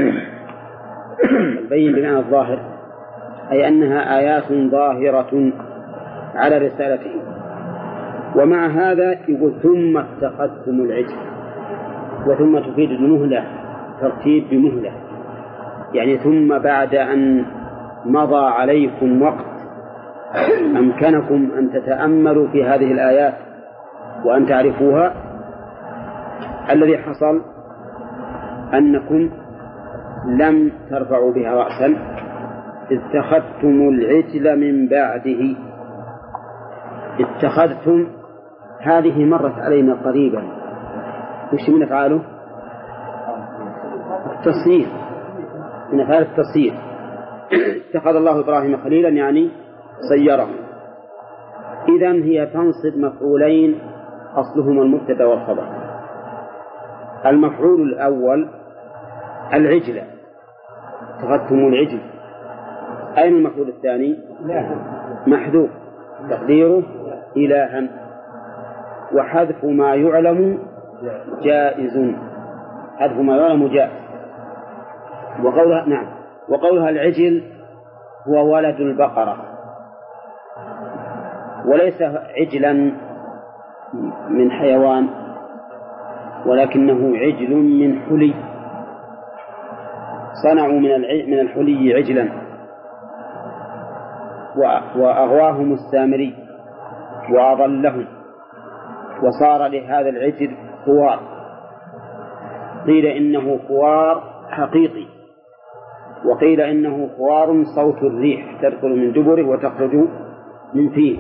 البين بمعنى الظاهر أي أنها آيات ظاهرة على رسالته. ومع هذا يقول ثم اتخذتم العجل، وثم تفيد المهلة، ترتيب بمهلة، يعني ثم بعد أن مضى عليكم وقت أمكنكم أن تتأملوا في هذه الآيات وأن تعرفوها، الذي حصل أنكم لم ترفعوا بها رأسا، اتخذتم العجل من بعده. اتخذتم هذه مرت علينا قريبا، وش من أفعاله؟ التصير، من أفعال التصير. اتخذ الله إبراهيم خليلا يعني صيره. إذن هي تنصب مفعولين أصلهما المبتدأ والخبر. المفعول الأول العجل، اتخذتم العجل. أين المفعول الثاني؟ محذوف تقديره إلها، وحذف ما يعلم جائز، حذف ما يعلم جائز. وقولها نعم وقولها العجل هو ولد البقرة، وليس عجلا من حيوان، ولكنه عجل من حلي، صنعوا من من الحلي عجلا وأغواهم السامري وأضلهم، وصار لهذا العجل خوار. قيل إنه خوار حقيقي، وقيل إنه خوار صوت الريح تدخل من دبره وتخرج من فيه،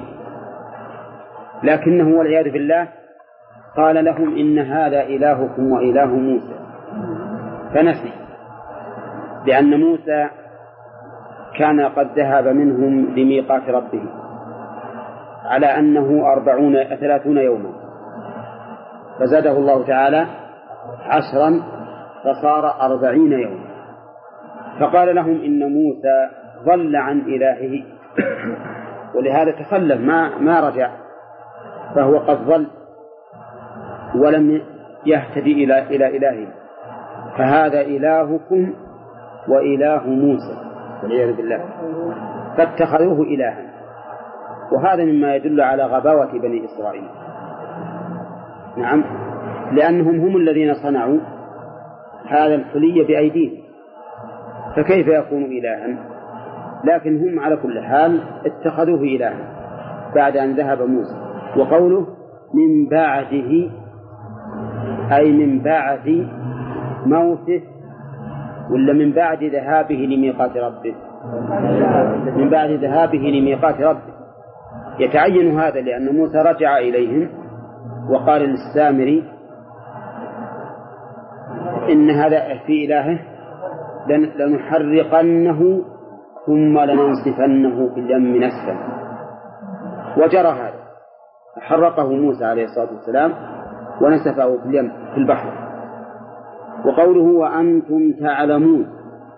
لكنه والعياذ بالله قال لهم إن هذا إلهكم وإله موسى، فنسي، لأن موسى كان قد ذهب منهم لميقات ربه على أنه أربعون ثلاثون يوما، فزاده الله تعالى عشرا فصار أربعين يوما، فقال لهم إن موسى ضل عن إلهه ولهذا تخلف ما ما رجع، فهو قد ضل ولم يهتدي إلى إلى إلهه، فهذا إلهكم وإله موسى والعياذ بالله، فاتخذوه إلها. وهذا مما يدل على غباوة بني إسرائيل. نعم، لأنهم هم الذين صنعوا هذا الحلي بأيديهم، فكيف يكون إلها؟ لكن هم على كل حال اتخذوه إلها بعد أن ذهب موسى. وقوله من بعده أي من بعد موته، ولا من بعد ذهابه لميقات ربه؟ من بعد ذهابه لميقات ربه. يتعين هذا لأن موسى رجع إليهم وقال للسامري إن هذا في إلهه لنحرقنه ثم لننصفنه في اليم نسفا، وجرى هذا، حرقه موسى عليه الصلاة والسلام ونسفه في اليم في البحر. وقوله وأنتم تعلمون،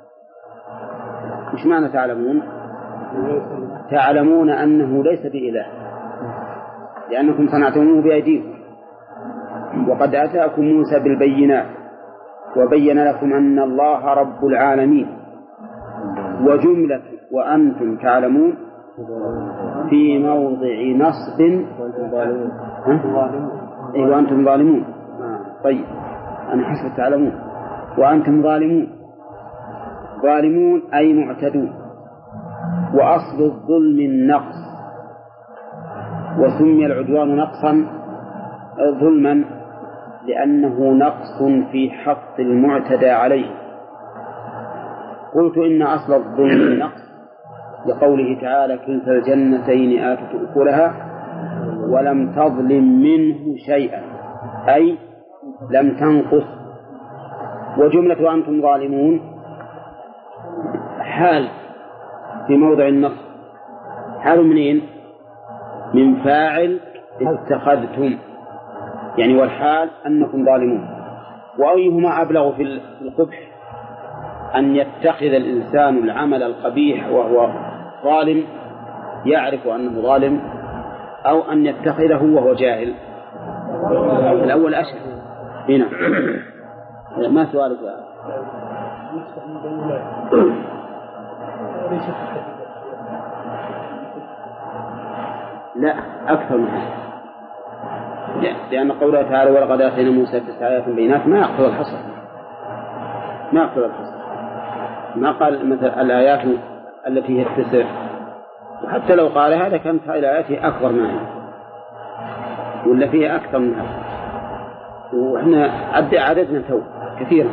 مش معنى تعلمون؟ تعلمون أنه ليس بإله لأنكم صنعتموه بأيديكم، وقد أتاكم موسى بالبينات وبين لكم أن الله رب العالمين. وجملة وأنتم تعلمون في موضع نصب أي وأنتم ظالمون. طيب أنا حسب تعلمون وأنتم ظالمون، ظالمون أي معتدون. وأصل الظلم النقص، وسمي العدوان نقصا ظلما لأنه نقص في حق المعتدى عليه. قلت إن أصل الظلم النقص لقوله تعالى كلتا الجنتين آتت أكلها ولم تظلم منه شيئا، أي لم تنقص. وجملة وأنتم ظالمون حال في موضع النصب، حال منين؟ من فاعل اتخذتم، يعني والحال أنكم ظالمون. وأيهما أبلغ في القبح، أن يتخذ الإنسان العمل القبيح وهو ظالم، يعرف أنه ظالم أو أن يتخذه وهو جاهل؟ الأول أشهر. هنا ما سؤالك؟ لا أكثر من هذا، لأن قوله تعالى ولقد آتينا موسى تسع آيات بينات ما يقتضي الحصر، ما يقتضي الحصر. ما قال مثل الآيات التي هي التسع، وحتى لو قال هذا كانت الآيات أكبر ما هي ولا فيها أكثر من هذا، وإحنا عد عددنا تو كثيرا.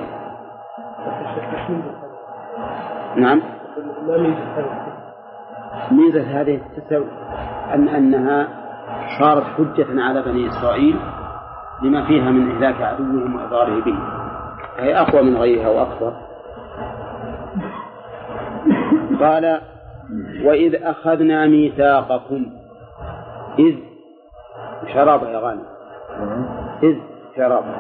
نعم. ميزة هذه التسع أن أنها صارت حجة على بني إسرائيل لما فيها من إهلاك عدوهم وإضراره به، فهي أقوى من غيرها وأكبر. قال وإذ أخذنا ميثاقكم. إذ شرابة يا غالي، إذ شرابة.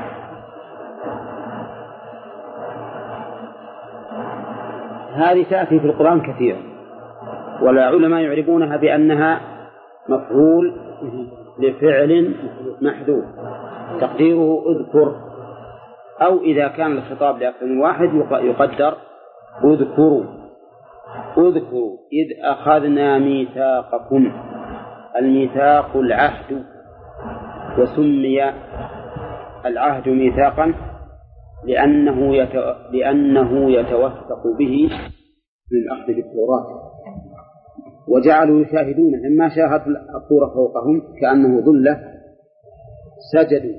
هذه تأتي في القرآن كثيرا، والعلماء يعرفونها بأنها مفعول لفعل محذوف تقديره اذكر، أو إذا كان الخطاب لأكثر من واحد يقدر اذكروا. اذكروا إذ أخذنا ميثاقكم. الميثاق العهد، وسمي العهد ميثاقا لأنه يتو... لأنه يتوثق به للأخذ بالتوراة، وجعلوا يشاهدون لما شاهدوا الطور فوقهم كأنه ظلة سجدوا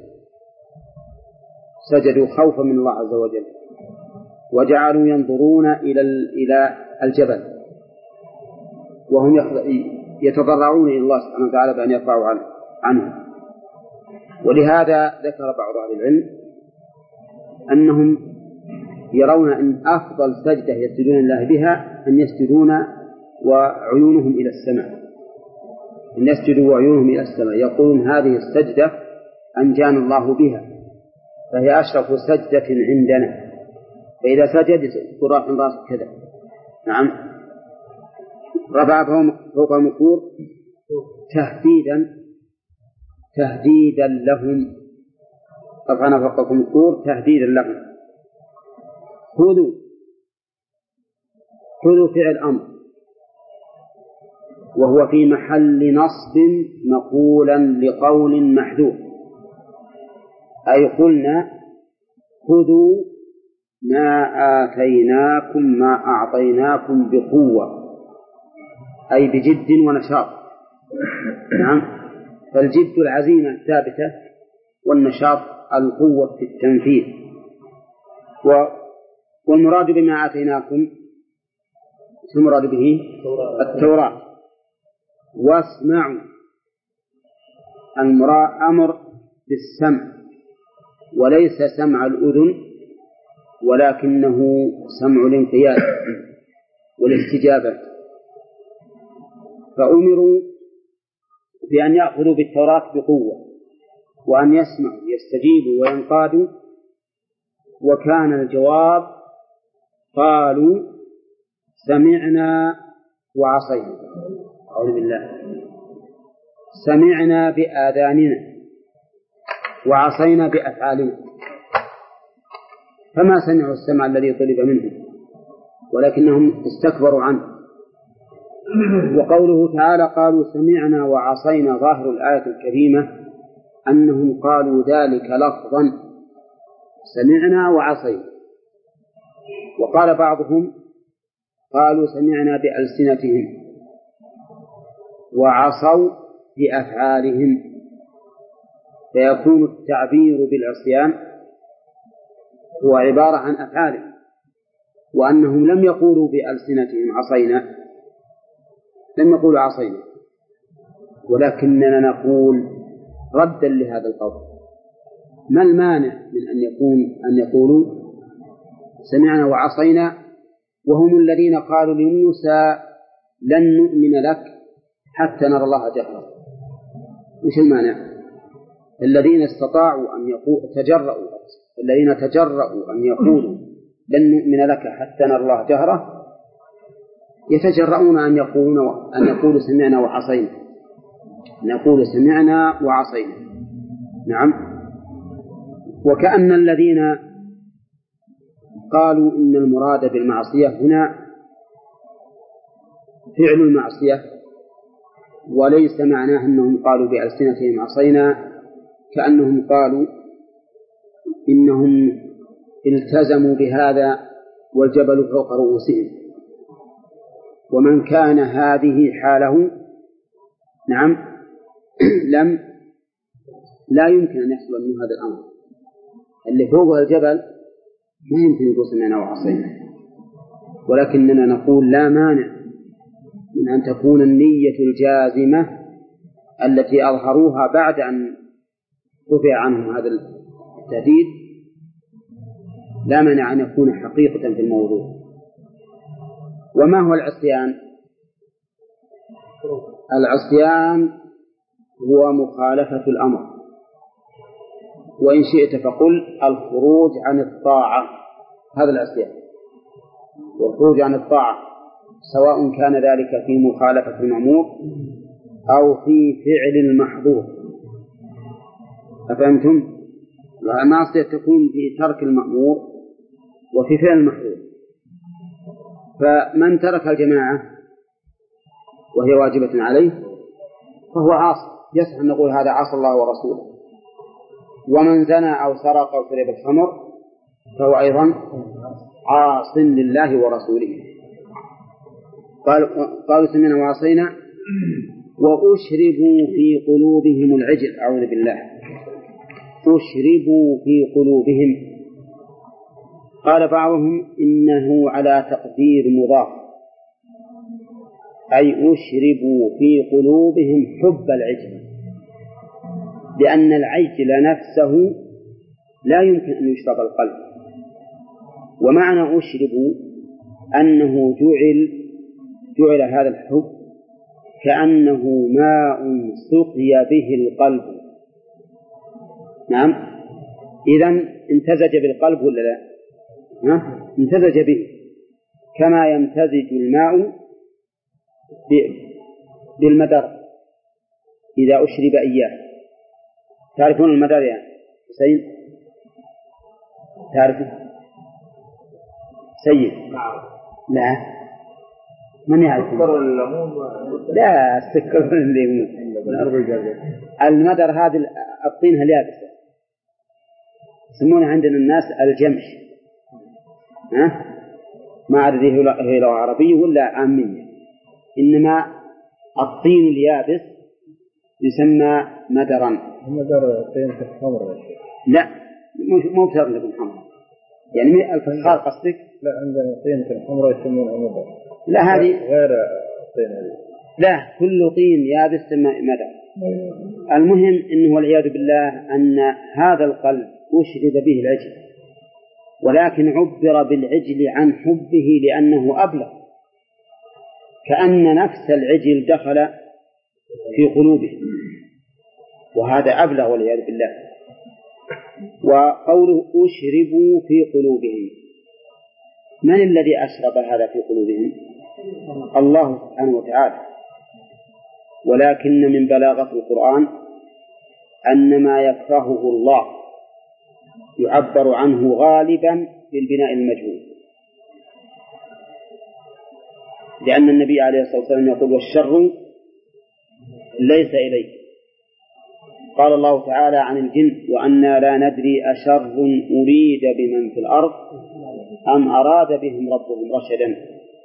سجدوا خوفا من الله عز وجل، وجعلوا ينظرون إلى إلى الجبل وهم يتضرعون إلى الله سبحانه وتعالى بأن يرفعوا عنه, عنه. ولهذا ذكر بعض أهل العلم أنهم يرون أن أفضل سجدة يسجدون الله بها أن يسجدون وعيونهم إلى السماء، أن يسجدوا وعيونهم إلى السماء. يقولون هذه السجدة أنجانا الله بها، فهي أشرف سجدة عندنا، فإذا سجد يقول راح من رأسه كذا. نعم. رفع فوق المكور تهديدا تهديدا لهم. رفعنا فوقكم الطور تهديدا لهم. خذوا خذوا فعل أمر، وهو في محل نصب مقولا لقول محذوف، أي قلنا خذوا ما آتيناكم ما أعطيناكم بقوة، أي بجد ونشاط. نعم. فالجد العزيمة الثابتة، والنشاط القوة في التنفيذ. والمراد بما آتيناكم المراد به التوراة. واسمعوا، المراد أمر بالسمع، وليس سمع الأذن، ولكنه سمع الانقياد والاستجابة. فأمروا بأن يأخذوا بالتوراة بقوة، وأن يسمعوا يستجيبوا وينقادوا. وكان الجواب قالوا سمعنا وعصينا. أعوذ بالله. سمعنا بآذاننا وعصينا بأفعالنا، فما سمعوا السمع الذي طلب منهم، ولكنهم استكبروا عنه. وقوله تعالى قالوا سمعنا وعصينا، ظاهر الآية الكريمة أنهم قالوا ذلك لفظا، سمعنا وعصينا. وقال بعضهم قالوا سمعنا بألسنتهم وعصوا بأفعالهم، فيكون التعبير بالعصيان هو عبارة عن أفعالهم، وأنهم لم يقولوا بألسنتهم عصينا، لم يقولوا عصينا، ولكننا نقول ردا لهذا القول: ما المانع من أن يكون أن يقولوا سمعنا وعصينا وهم الذين قالوا لموسى لن نؤمن لك حتى نرى الله جهرا؟ وش المانع؟ الذين استطاعوا أن يقولوا تجرؤوا الذين تجرؤوا أن يقولوا لن نؤمن لك حتى نرى الله جهرا يتجرؤون أن يقولون أن يقولوا سمعنا وعصينا، نقول سمعنا وعصينا. نعم. وكأن الذين قالوا إن المراد بالمعصية هنا فعل المعصية وليس معناه أنهم قالوا بألسنتهم عصينا، كأنهم قالوا إنهم التزموا بهذا والجبل فوق رؤوسهم، ومن كان هذه حاله نعم لم لا يمكن أن يحصل منه هذا الأمر. اللي فوقها الجبل ما يمكن يقول سمعنا وعصينا، ولكننا نقول لا مانع من أن تكون النية الجازمة التي أظهروها بعد أن رفع عنهم هذا التهديد، لا مانع أن يكون حقيقة في الموضوع. وما هو العصيان؟ العصيان هو مخالفة الأمر، وإن شئت فقل الخروج عن الطاعة، هذا العصيان. والخروج عن الطاعة سواء كان ذلك في مخالفة المأمور أو في فعل المحظور. أفهمتم؟ المعصية تكون في ترك المأمور وفي فعل المحظور. فمن ترك الجماعة وهي واجبة عليه فهو عاصي، يصح أن نقول هذا عصى الله ورسوله. ومن زنى أو سرق أو شرب الخمر فهو أيضا عاص لله ورسوله. قالوا قالوا سمعنا وعصينا وأشربوا في قلوبهم العجل، أعوذ بالله، أشربوا في قلوبهم. قال بعضهم إنه على تقدير مضاف، أي أشربوا في قلوبهم حب العجل، لأن العجل نفسه لا يمكن أن يشرب القلب. ومعنى أشربوا أنه جعل جعل هذا الحب كأنه ماء سقي به القلب. نعم، إذن امتزج بالقلب ولا لا؟ ها؟ امتزج به كما يمتزج الماء بالمدر إذا أشرب إياه. تعرفون المدر يا سيد؟ تعرفون سيد؟ لا، من يعرف؟ السكر الليمون؟ لا، السكر الليمون. المدر هذه الطينة اليابسة يسمونها عندنا الناس الجمش. ها؟ ما أعرف هي لغة عربية ولا عامية، إنما الطين اليابس يسمى مدرا. مدر طينة الخمر؟ لا، مو بشرط أن تكون حمراء، يعني الفخار قصدك؟ لا، عندنا طينة الخمر يسمونها مدر. لا، هذه غير طينة. لا، كل طين يابس يسمى مدر. المهم إنه والعياذ بالله أن هذا القلب أشرب به العجل، ولكن عبر بالعجل عن حبه لأنه أبلغ، كأن نفس العجل دخل في قلوبه، وهذا أبلغ والعياذ بالله. وقوله أشربوا في قلوبهم، من الذي أشرب هذا في قلوبهم؟ الله سبحانه وتعالى. ولكن من بلاغة القرآن أن ما يكرهه الله يعبر عنه غالبا بالبناء المجهول، لأن النبي عليه الصلاة والسلام يقول والشر ليس إليك. قال الله تعالى عن الجن وأنا لا ندري أشر أريد بمن في الأرض أم أراد بهم ربهم رشدا.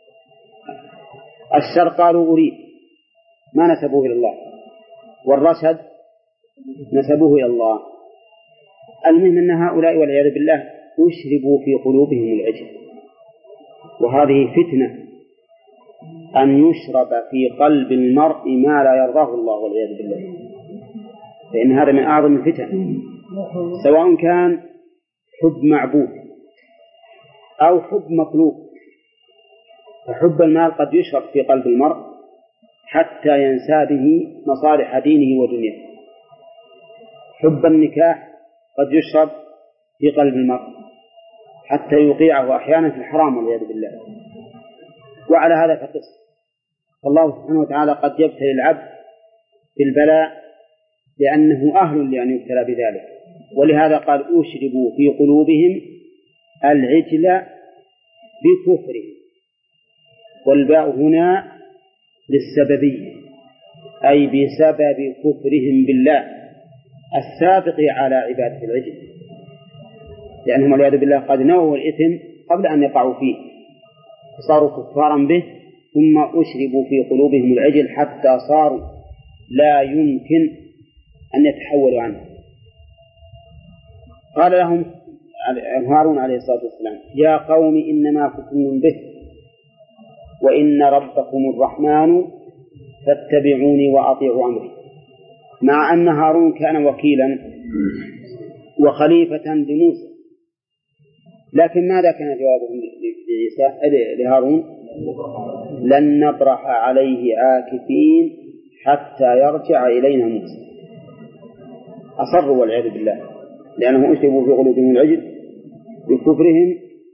الشر قالوا أريد، ما نسبوه إلى الله، والرشد نسبوه إلى الله. المهم أن هؤلاء والعياذ بالله أشربوا في قلوبهم العجل، وهذه فتنة أن يشرب في قلب المرء ما لا يرضاه الله والعياذ بالله، فإن هذا من أعظم الفتن، سواء كان حب معبود أو حب مطلوب. فحب المال قد يشرب في قلب المرء حتى ينسى به مصالح دينه ودنياه. حب النكاح قد يشرب في قلب المرء حتى يوقعه أحيانا في الحرام والعياذ بالله. وعلى هذا فقس. فالله سبحانه وتعالى قد يبتلي العبد بالبلاء لأنه أهل لأن يبتلى بذلك، ولهذا قال أشربوا في قلوبهم العجل بكفرهم، والباء هنا للسببية، أي بسبب كفرهم بالله السابق على عبادة العجل، لأنهم والعياذ بالله قد نووا الإثم قبل أن يقعوا فيه فصاروا كفارا به، ثم أشربوا في قلوبهم العجل حتى صاروا لا يمكن أن يتحولوا عنه. قال لهم هارون عليه الصلاة والسلام: يا قوم إنما فتنتم به وإن ربكم الرحمن فاتبعوني وأطيعوا أمري. مع أن هارون كان وكيلا وخليفة لموسى، لكن ماذا كان جوابهم لعيسى لهارون؟ لن نبرح عليه عاكفين حتى يرجع إلينا موسى. أصروا والعياذ بالله لأنهم أشربوا في قلوبهم العجل بكفرهم.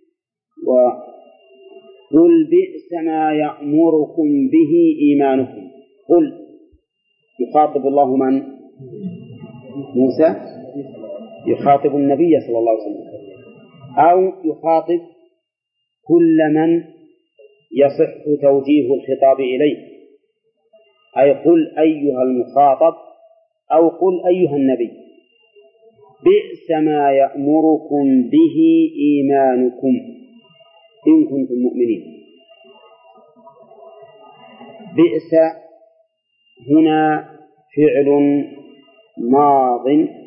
وقل بئس ما يأمركم به إيمانكم. قل يخاطب الله من؟ موسى، يخاطب النبي صلى الله عليه وسلم، أو يخاطب كل من يصح توجيه الخطاب إليه، أي قل أيها المخاطب أو قل أيها النبي. بئس ما يأمركم به إيمانكم إن كنتم مؤمنين. بئس هنا فعل ماض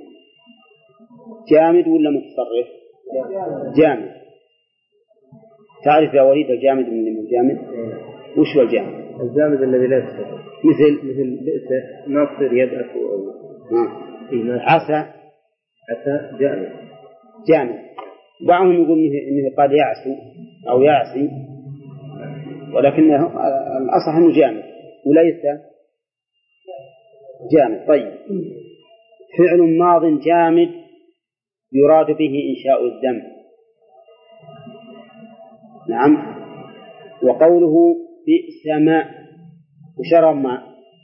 جامد ولا متصرف؟ جامد. تعرف يا وليد الجامد من الجامد؟ وش هو الجامد؟ الجامد الذي لا يتصرف، مثل مثل بئس ما تصير يبأس أو عسى. عسى جامد. جامد. بعضهم يقول إنه قال يعسو أو يعسي، ولكنه الأصح أنه جامد وليس جامد. طيب، فعل ماض جامد يراد به إنشاء الذنب. نعم. وقوله بئس ما وشرب ما،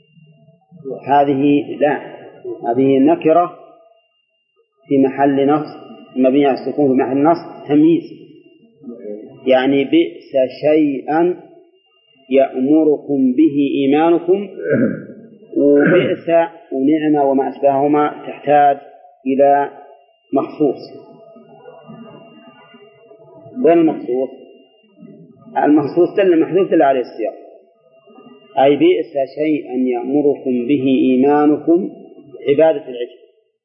هذه لا، هذه نكرة في محل نصب مبني على السكون في محل نصب تمييز، يعني بئس شيئا يأمركم به إيمانكم. وبئس ونعمة وما أشبههما تحتاج إلى مخصوص. وين المخصوص؟ المخصوص دل المحذوف دل عليه السياق، أي بئس شيئا يأمركم به إيمانكم عبادة العجل.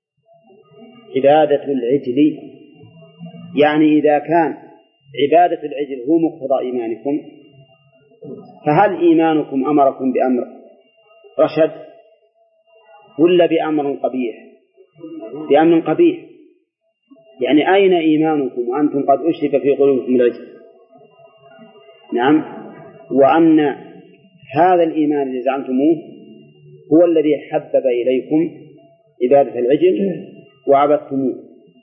عبادة العجل يعني إذا كان عبادة العجل هو مقتضى إيمانكم، فهل إيمانكم أمركم بأمر رشد ولا بأمر قبيح؟ بأمر قبيح. يعني أين إيمانكم وأنتم قد أشرب في قلوبكم العجل؟ نعم. وأن هذا الإيمان الذي زعمتموه هو الذي حبب إليكم عبادة العجل وعبدتموه.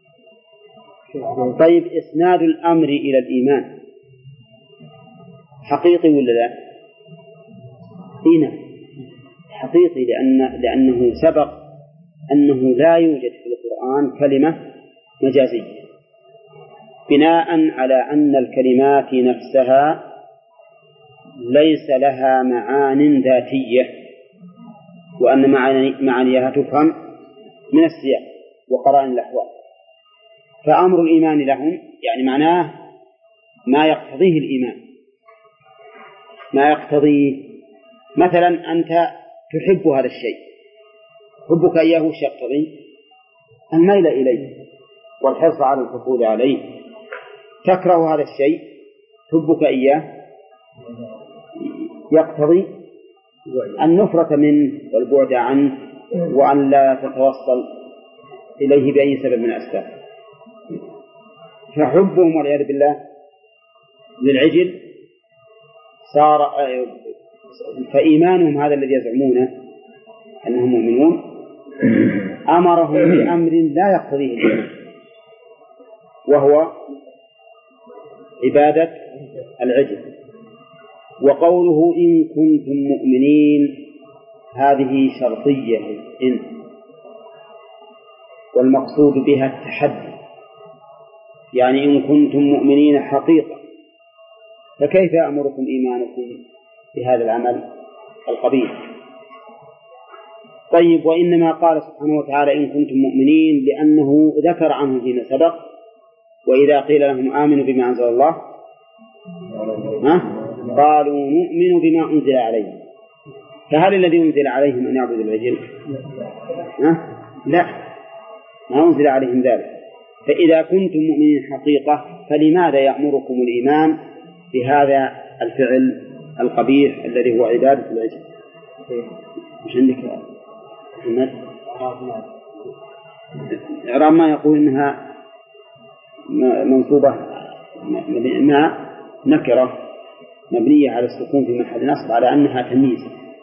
طيب، إسناد الأمر إلى الإيمان حقيقي ولا لا؟ هنا حقيقي، لأن لأنه سبق أنه لا يوجد في القرآن كلمة مجازية، بناء على أن الكلمات نفسها ليس لها معان ذاتية، وأن معانيها تفهم من السياق وقرائن الأحوال. فأمر الإيمان لهم يعني معناه ما يقتضيه الإيمان، ما يقتضيه. مثلا أنت تحب هذا الشيء، حبك إياه وش يقتضي؟ الميل إليه والحرص على الحصول عليه. تكره هذا الشيء، حبك إياه يقتضي النفرة منه والبعد عنه وأن لا تتوصل إليه بأي سبب من الأسباب. فحبهم والعياذ بالله للعجل صار، فإيمانهم هذا الذي يزعمونه أنهم مؤمنون أمرهم بأمر لا يقتضيه الإيمان، وهو عبادة العجل. وقوله إن كنتم مؤمنين هذه شرطية إن، والمقصود بها التحدي، يعني إن كنتم مؤمنين حقيقة فكيف يأمركم إيمانكم بهذا العمل القبيح؟ طيب، وإنما قال سبحانه وتعالى إن كنتم مؤمنين لأنه ذكر عنه فيما سبق وإذا قيل لهم آمنوا بما أنزل الله ها؟ قالوا نؤمن بما أنزل عليهم. فهل الذي أنزل عليهم أن يعبدوا العجل؟ ها؟ لا، ما أنزل عليهم ذلك. فإذا كنتم مؤمنين حقيقة فلماذا يأمركم الإيمان بهذا الفعل القبيح الذي هو عبادة العجل؟ مش عندك محمد؟ إعراب ما يقول إنها منصوبة مع نكرة مبنية على السكون في محل نصب على أنها تمييز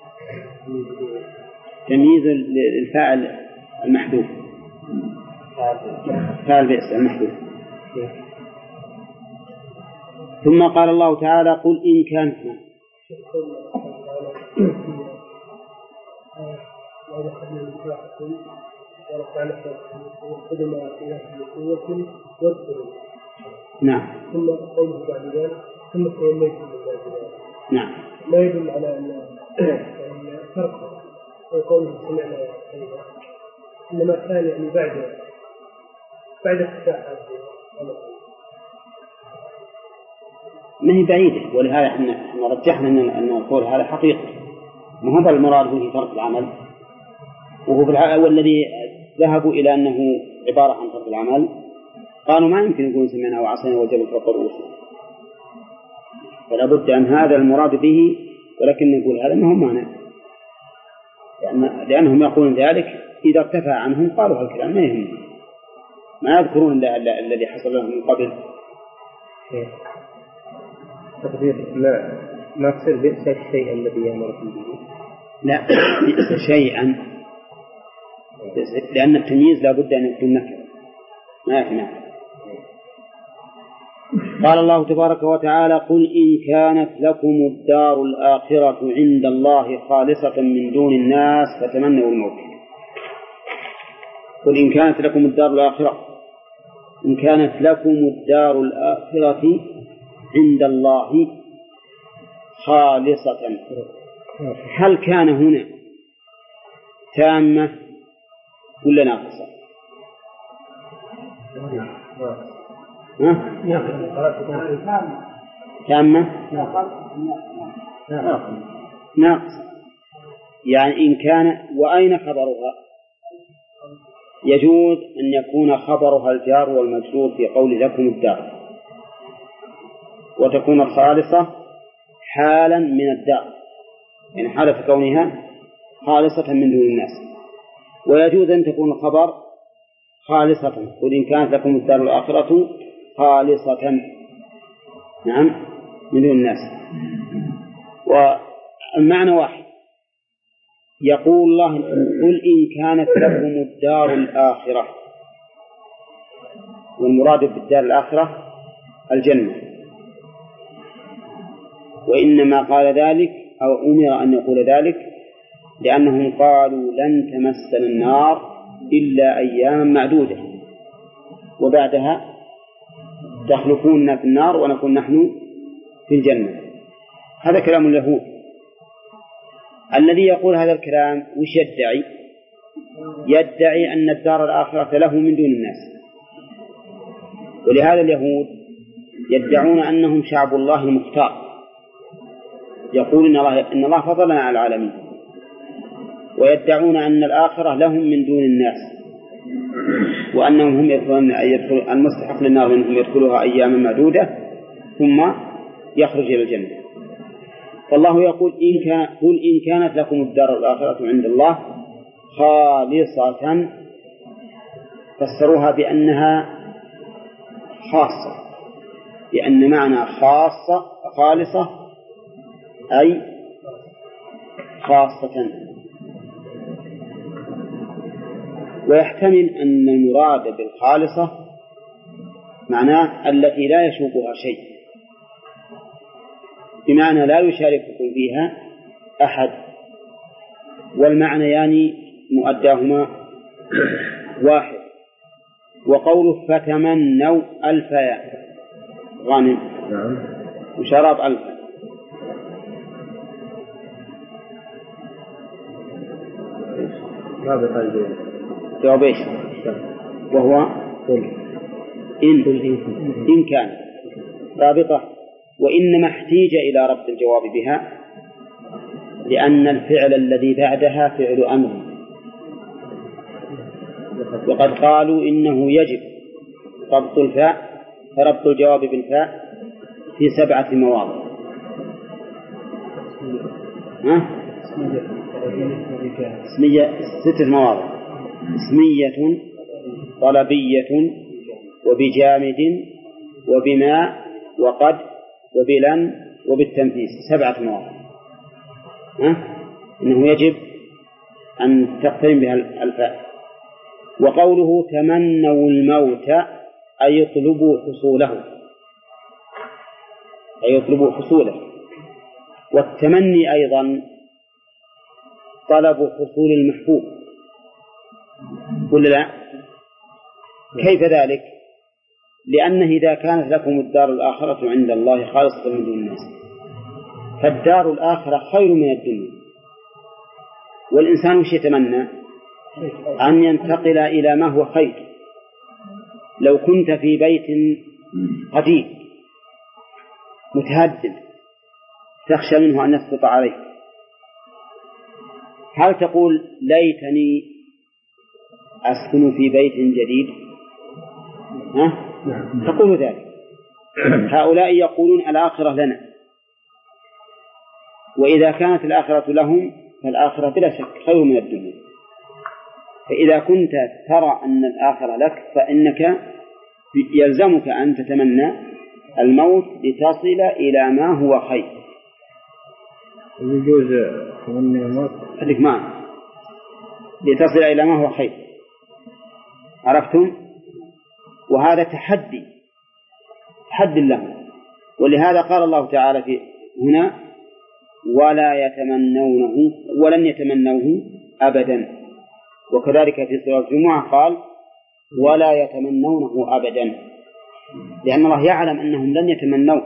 تمييز للفاعل المحذوف، فاعل بئس المحذوف. ثم قال الله تعالى قل إن كانت نعم ثم قوله بعد ذلك ثم توليتم من ذلك نعم لا يدل على أن فرق قوله سمعنا وعصينا، إنما كان يعني بعد بعد افتتاح ما هي بعيدة، ولهذا احنا رجحنا أن نقول هذا حقيقة، ما هو المراد به ترك العمل، وهو في الحال والذي ذهبوا إلى أنه عبارة عن ترك العمل قالوا ما يمكن يقول سمعنا وعصينا والجبل فوق رؤوسنا، فلا بد أن هذا المراد به، ولكن نقول هذا ما هو معنى، لأن لأنهم يقولون ذلك إذا ارتفع عنهم قالوا هالكلام ما يهم، ما يذكرون الذي حصل لهم من قبل. تقدير ما ما تصير بئس الشيء الذي يأمركم به، لا بئس شيئا، لأن التمييز لا بد أن يكون نكرة ما يفنى. قال الله تبارك وتعالى قل إن كانت لكم الدار الآخرة عند الله خالصة من دون الناس فتمنوا الموت. قل إن كانت لكم الدار الآخرة، إن كانت لكم الدار الآخرة عند الله خالصة، هل كان هنا تامة ولا ناقصة؟ تامة ناقصة، يعني إن كان وأين خبرها؟ يجوز أن يكون خبرها الجار والمجرور في قول لكم الدار، وتكون الخالصة حالا من الدار، يعني حالة كونها خالصة من دون الناس. ويجوز أن تكون الخبر خالصة، قل إن كانت لكم الدار الآخرة خالصة نعم من دون الناس، والمعنى واحد. يقول الله قل إن كانت لكم الدار الآخرة، والمراد بالدار الآخرة الجنة، وإنما قال ذلك أو أمر أن يقول ذلك لأنهم قالوا لن تمسنا النار إلا أياما معدودة وبعدها تخلفوننا في النار ونكون نحن في الجنة. هذا كلام اليهود. الذي يقول هذا الكلام وش يدعي؟ يدعي أن الدار الآخرة له من دون الناس، ولهذا اليهود يدعون أنهم شعب الله المختار، يقول إن الله, إن الله فضلنا على العالمين، ويدعون أن الآخرة لهم من دون الناس، وأنهم هم يدخلون المستحق للنار منهم يدخلها أياما معدودة ثم يخرج إلى الجنة. فالله يقول إن كان قل إن كانت لكم الدار الآخرة عند الله خالصة، فسروها بأنها خاصة، لأن معنى خاصة خالصة أي خاصة. ويحتمل أن المراد بالخالصة معناه التي لا يشوبها شيء، بمعنى لا يشارككم فيها أحد، والمعنى يعني مؤداهما واحد. وقوله فتمنوا ألف يا غانم وشراب ألف جواب ايش؟ وهو إن إن كان رابطة، وإنما احتيج إلى ربط الجواب بها لأن الفعل الذي بعدها فعل أمر، وقد قالوا إنه يجب ربط الفاء فربط الجواب بالفاء في سبعة مواضع. ها؟ اسمية ستة مواضع: اسمية طلبية وبجامد وبما وقد وبلن وبالتنفيس، سبعة مواضع. ها؟ إنه يجب أن تقترن بها الفاء. وقوله تمنوا الموت أي يطلبوا حصوله، أي يطلبوا حصوله. والتمني أيضا طلب حصول المحبوب، ولا لا؟ كيف ذلك؟ لأنه إذا كانت لكم الدار الآخرة عند الله خالصة من دون الناس فالدار الآخرة خير من الدنيا، والإنسان وش يتمنى؟ أن ينتقل إلى ما هو خير. لو كنت في بيت قديم متهدم تخشى منه أن يسقط عليك، هل تقول ليتني أسكن في بيت جديد؟ ها؟ تقول ذلك. هؤلاء يقولون الآخرة لنا، وإذا كانت الآخرة لهم فالآخرة بلا شك خير من الدنيا. فإذا كنت ترى أن الآخرة لك فإنك يلزمك أن تتمنى الموت لتصل إلى ما هو خير. يجوز تمني الموت خليك معنا لتصل إلى ما هو خير، عرفتم؟ وهذا تحدي تحدي لهم، ولهذا قال الله تعالى في هنا ولا يتمنونه ولن يتمنوه أبدا. وكذلك في سورة الجمعة قال ولا يتمنونه أبدا، لأن الله يعلم أنهم لن يتمنوه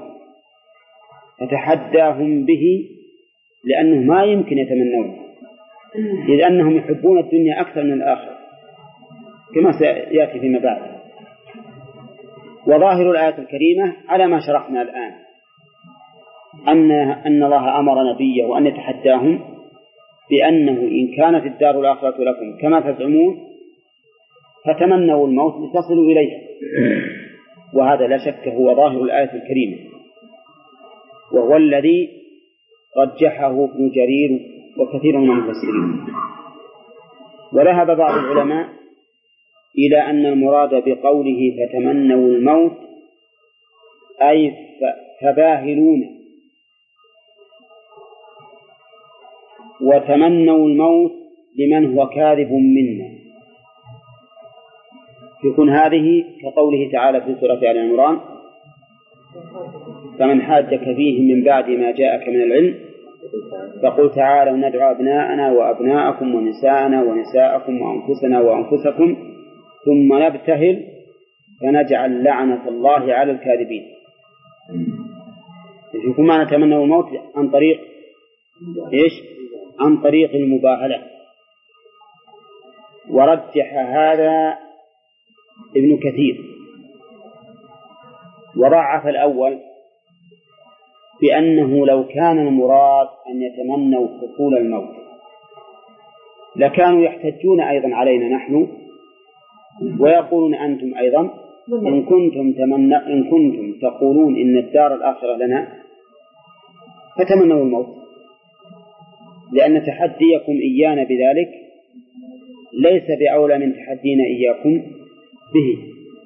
فتحداهم به لأنه ما يمكن يتمنونه، إذ أنهم يحبون الدنيا أكثر من الآخرة كما سيأتي فيما بعد. وظاهر الآية الكريمة على ما شرحنا الآن أن أن الله أمر نبيه أن يتحداهم بأنه إن كانت الدار الآخرة لكم كما تزعمون فتمنوا الموت لتصلوا إليها، وهذا لا شك هو ظاهر الآية الكريمة، وهو الذي رجحه ابن جرير وكثير من المفسرين. وذهب بعض العلماء إلى أن المراد بقوله فتمنوا الموت أي تباهلون وتمنوا الموت لمن هو كاذب منا، يكون هذه كقوله تعالى في سورة آل عمران فمن حاجك فيه من بعد ما جاءك من العلم فقل تعالوا ندعو أبناءنا وأبناءكم ونساءنا ونساءكم وأنفسنا وأنفسكم ثم نبتهل فنجعل لعنة الله على الكاذبين. يكون ما نتمنى الموت عن طريق إيش؟ عن طريق المباهلة. ورجح هذا ابن كثير وضعف الأول بأنه لو كان المراد أن يتمنوا حصول الموت لكانوا يحتجون أيضا علينا نحن ويقولون أنتم أيضا إن كنتم, تمنى إن كنتم تقولون إن الدار الآخرة لنا فتمنوا الموت، لأن تحديكم إيانا بذلك ليس بأولى من تحدينا إياكم به.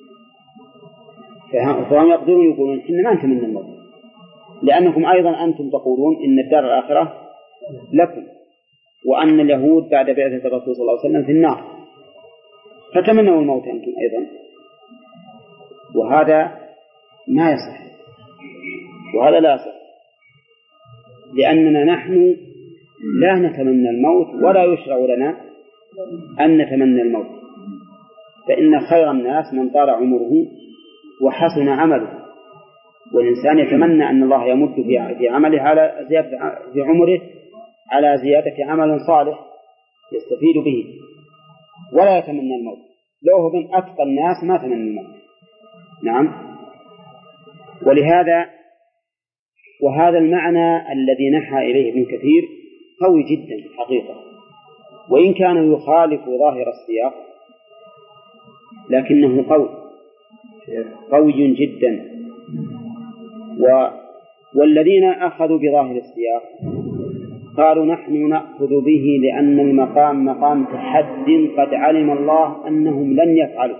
فهم يقدرون يقولون إن ما نتمنى الموت لأنكم أيضا أنتم تقولون إن الدار الآخرة لكم وأن اليهود بعد بعثة الرسول صلى الله عليه وسلم في النار فتمنوا الموت أنتم أيضا، وهذا ما يصح وهذا لا يصح. لأننا نحن لا نتمنى الموت ولا يشرع لنا أن نتمنى الموت، فإن خير الناس من طال عمره وحسن عمله، والإنسان يتمنى أن الله يمد في عمله على زيادة في عمره على زيادة عمل صالح يستفيد به، ولا يتمنى الموت. لو هو من أتقى الناس ما تمنى الموت. نعم. ولهذا وهذا المعنى الذي نحى إليه ابن كثير قوي جدا حقيقة، وإن كان يخالف ظاهر السياق لكنه قوي قوي جدا. و والذين أخذوا بظاهر السياق قالوا نحن نأخذ به لأن المقام مقام تحد قد علم الله أنهم لن يفعلوا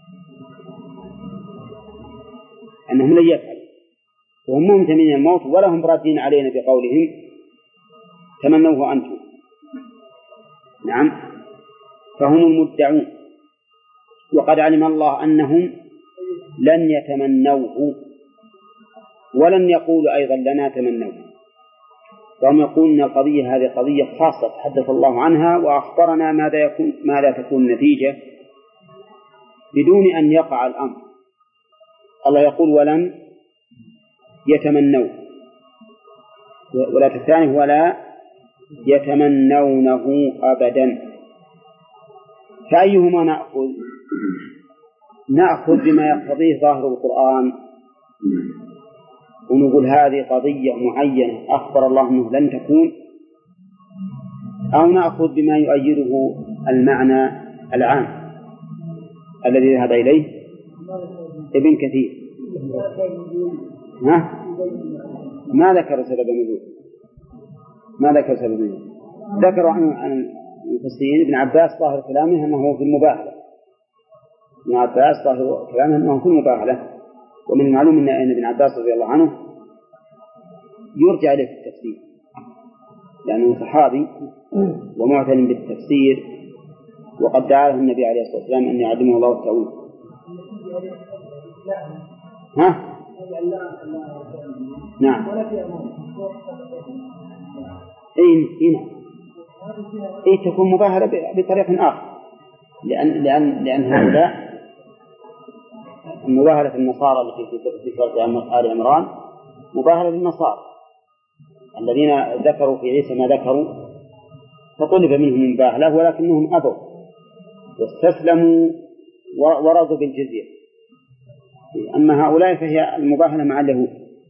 أنهم لن يفعلوا وهم ممتنين الموت ولا هم رادين علينا بقولهم تمنوه أنتم. نعم. فهم المدعون، وقد علم الله أنهم لن يتمنوه ولن يقولوا أيضا لنا تمنوه، وهم يقولون القضية هذه قضية خاصة تحدث الله عنها وأخبرنا ماذا يكون ماذا تكون النتيجة بدون أن يقع الأمر. الله يقول ولن يتمنوه، ولا الثاني ولا يتمنونه أبدا. فأيهما نأخذ؟ نأخذ بما يقتضيه ظاهر القرآن ونقول هذه قضية معينة أخبر الله أنه لن تكون، أو نأخذ بما يؤيده المعنى العام الذي ذهب إليه ابن كثير. ها؟ ما ذكر سبب النزول، ما ذكر سبب النزول. ذكروا عن المفسرين ابن عباس ظاهر كلامه أنه في المباهلة، ابن عباس ظاهر كلامه أنه في المباهلة. ومن المعلوم أن ابن عباس رضي الله عنه يرجع إليه في التفسير لأنه صحابي ومعتن بالتفسير، وقد دعاه النبي عليه الصلاة والسلام أن يعلمه الله التأويل. ها؟ نعم. إيه إيه إيه تكون مباهلة بطريق آخر، لأن لأن لأن هؤلاء مباهلة النصارى التي في سورة آل عمران مباهلة للنصارى الذين ذكروا في عيسى ما ذكروا فطلب منهم المباهلة ولكنهم أبوا واستسلموا ورضوا بالجزية. أما هؤلاء فهي المباهلة مع اليهود.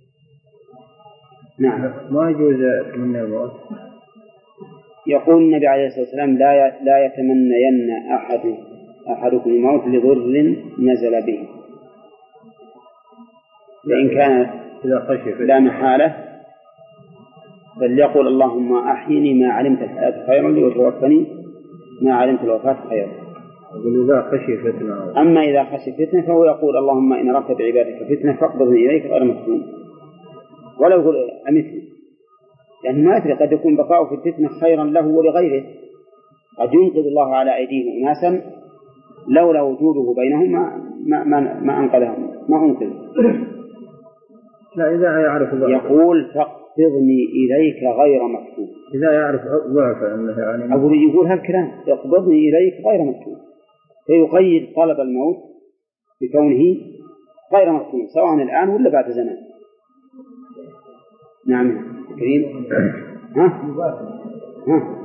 نعم. ما يجوز من الموت. يقول النبي عليه الصلاة والسلام لا لا يتمنين أحد أحدكم الموت لضر نزل به، فإن كان لا محالة فليقول اللهم أحيني ما علمت الحياة خيرا لي وتوفني ما علمت الوفاة خيرا. إذا خشي فتنة. أما إذا خشي فتنة فهو يقول اللهم إن أردت بعبادك فتنة فاقبضني إليك غير مفتون، ولا يقول أمثلي، لأنه ما أدري قد يكون بقاء في الفتنة خيرا له ولغيره، قد ينقذ الله على أيديهم أناسا لولا وجوده بينهم ما ما ما, ما أنقذهم ما أنقذ. لا إذا يعرف يقول فاقبضني إليك غير مفتون. إذا يعرف ضعف أنه يعني أقول يقول هالكلام اقبضني إليك غير مفتون، فيقيد طلب الموت بكونه غير مفتون سواء الآن ولا بعد زمان. نعم كريم. ها؟ ها؟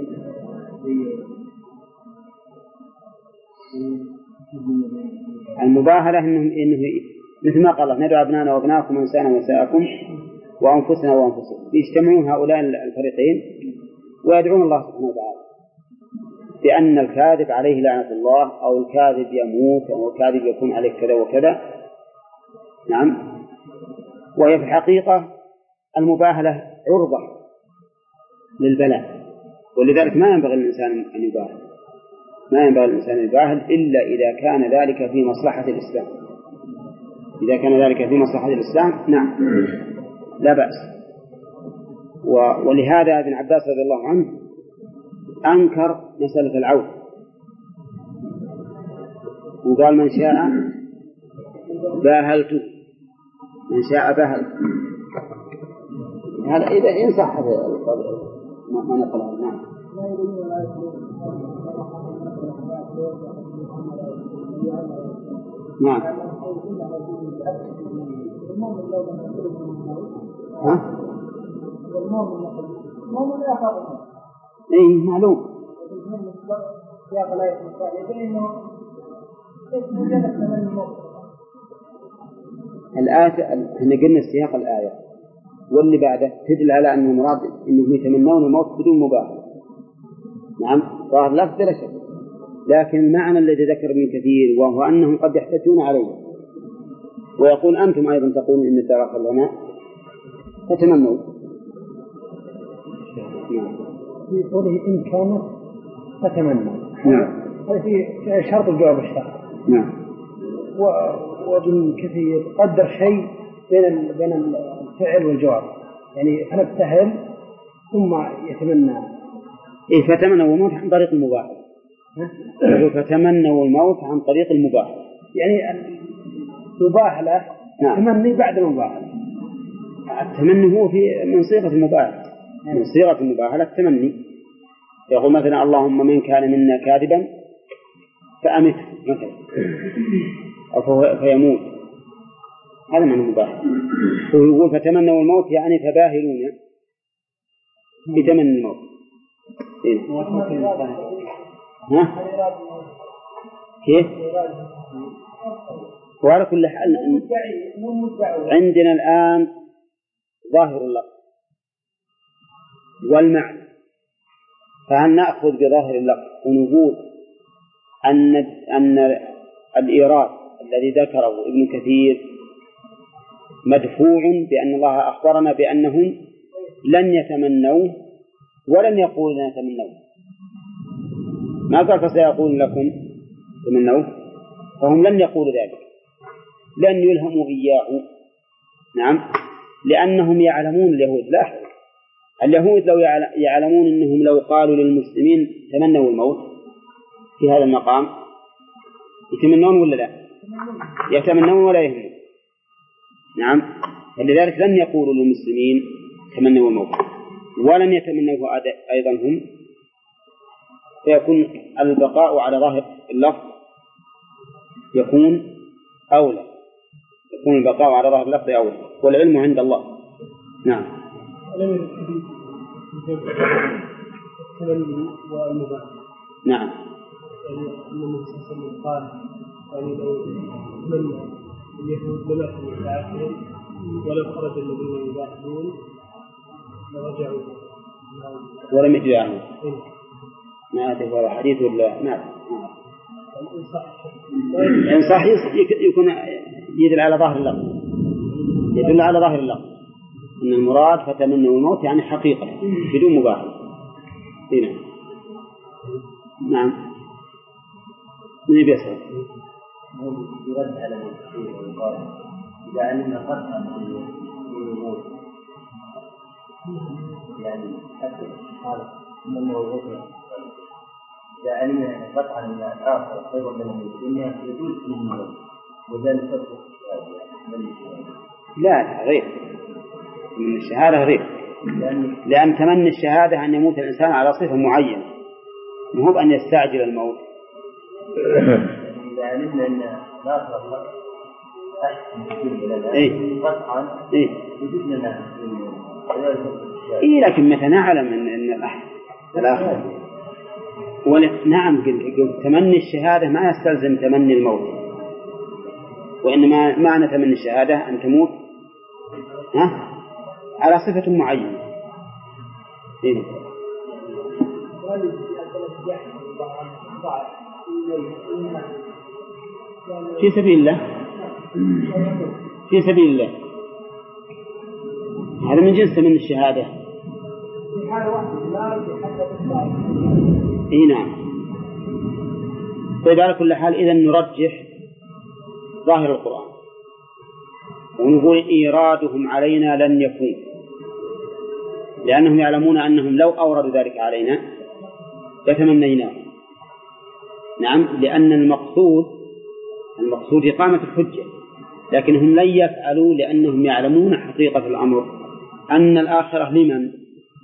المباهلة إنه إنه مثل ما قال ندعو أبنانا وأبناءكم وإنسانا ونساءكم وأنفسنا وأنفسكم، يجتمعون هؤلاء الفريقين ويدعون الله سبحانه وتعالى بأن الكاذب عليه لعنة الله، أو الكاذب يموت، أو الكاذب يكون عليه كذا وكذا. نعم. وهي في الحقيقة المباهلة عرضة للبلاء، ولذلك ما ينبغي الإنسان أن يباهل، ما ينبغي الإنسان أن يباهل إلا إذا كان ذلك في مصلحة الإسلام. إذا كان ذلك في مصلحة الإسلام نعم لا بأس. ولهذا ابن عباس رضي الله عنه أنكر مسألة العود وقال من شاء باهلته من شاء باهل. هذا إذا إن صح هذا ما ما نقله. نعم. نعم. ها؟ إيه معلوم. الآية احنا قلنا سياق الآية واللي بعده تدل على أن المراد إنهم يتمنون الموت بدون مباح. نعم ظاهر لفظ بلا شك، لكن المعنى الذي ذكر ابن كثير وهو أنهم قد يحتجون عليه ويقول أنتم أيضا تقولون إن الدار آخر لنا فتمنوا. نعم. في قوله إن كانت فتمنوا. نعم. هذا في شرط الجواب الشرط. نعم. وابن كثير قدر شيء بين بين الفعل والجواب، يعني فنبتهل ثم يتمنى. إيه فتمنوا الموت عن طريق المباح. فتمنوا الموت عن طريق المباح، يعني يباح له. نعم. التمني بعد المباح. التمني هو في من صيغة المباح. نعم. من صيغة المباح التمني. يقول مثلا اللهم من كان منا كاذبا فأمته مثلا أو فيموت، هذا من المباح. ويقول فتمنوا الموت يعني تباهلون بتمني الموت. إيه؟ ها؟ كيف؟ وعلى كل حال عندنا الآن ظاهر اللفظ والمعنى، فهل نأخذ بظاهر اللفظ ونقول أن أن الإيراد الذي ذكره ابن كثير مدفوع بأن الله أخبرنا بأنهم لن يتمنوا ولن يقول لن يتمنوا، ما قال فسيقول لكم تمنوا، فهم لن يقولوا ذلك، لن يلهموا إياه. نعم، لأنهم يعلمون اليهود، لا اليهود لو يعلمون أنهم لو قالوا للمسلمين تمنوا الموت في هذا المقام يتمنون ولا لا؟ يتمنون ولا يهمون. نعم، فلذلك لن يقولوا للمسلمين تمنوا الموت ولن يتمنوه أيضا هم، فيكون البقاء على ظاهر اللفظ يكون أولى، يكون البقاء على ظاهر اللفظ أولى، والعلم عند الله. نعم. نعم. يعني النبي صلى الله عليه وسلم قال يعني لو تمنى اليهود لما في ساعتهم ولو خرج الذين يباحثون لرجعوا ولم يجاهدوا. ما أدري هذا حديث ولا نعم. إن صح يكون يدل على ظاهر اللفظ، يدل على ظاهر اللفظ إن المراد فتمنوا الموت يعني حقيقة بدون مباحث. هنا نعم. من يبيسر يرد على المسلمين ويقال إذا علمنا قطعا بالموت يعني حتى هذا من الموضوع إذا علمنا قطعا من الآخر خير من الدنيا يجوز في الموت وذلك فرق لا غير من الشهادة غير، لأن تمني الشهادة أن يموت الإنسان على صفة معينة، مو بأن يستعجل الموت. إذا علمنا أن لا تغلق أحسن لنا إيه قطعا إيه يجب لنا إيه، لكن متى نعلم أن أن الآخر ونعم قل تمني الشهادة ما يستلزم تمني الموت، وإنما معنى تمني الشهادة أن تموت ها على صفة معينة. إيه؟ في سبيل الله، في سبيل الله، هذا من جنس من الشهادة. إيه نعم. طيب على كل حال إذا نرجح ظاهر القرآن ونقول إيرادهم علينا لن يكون، لأنهم يعلمون أنهم لو أوردوا ذلك علينا لتمنيناه. نعم، لأن المقصود المقصود إقامة الحجة، لكنهم لن يفعلوا لأنهم يعلمون حقيقة الأمر أن الآخرة لمن؟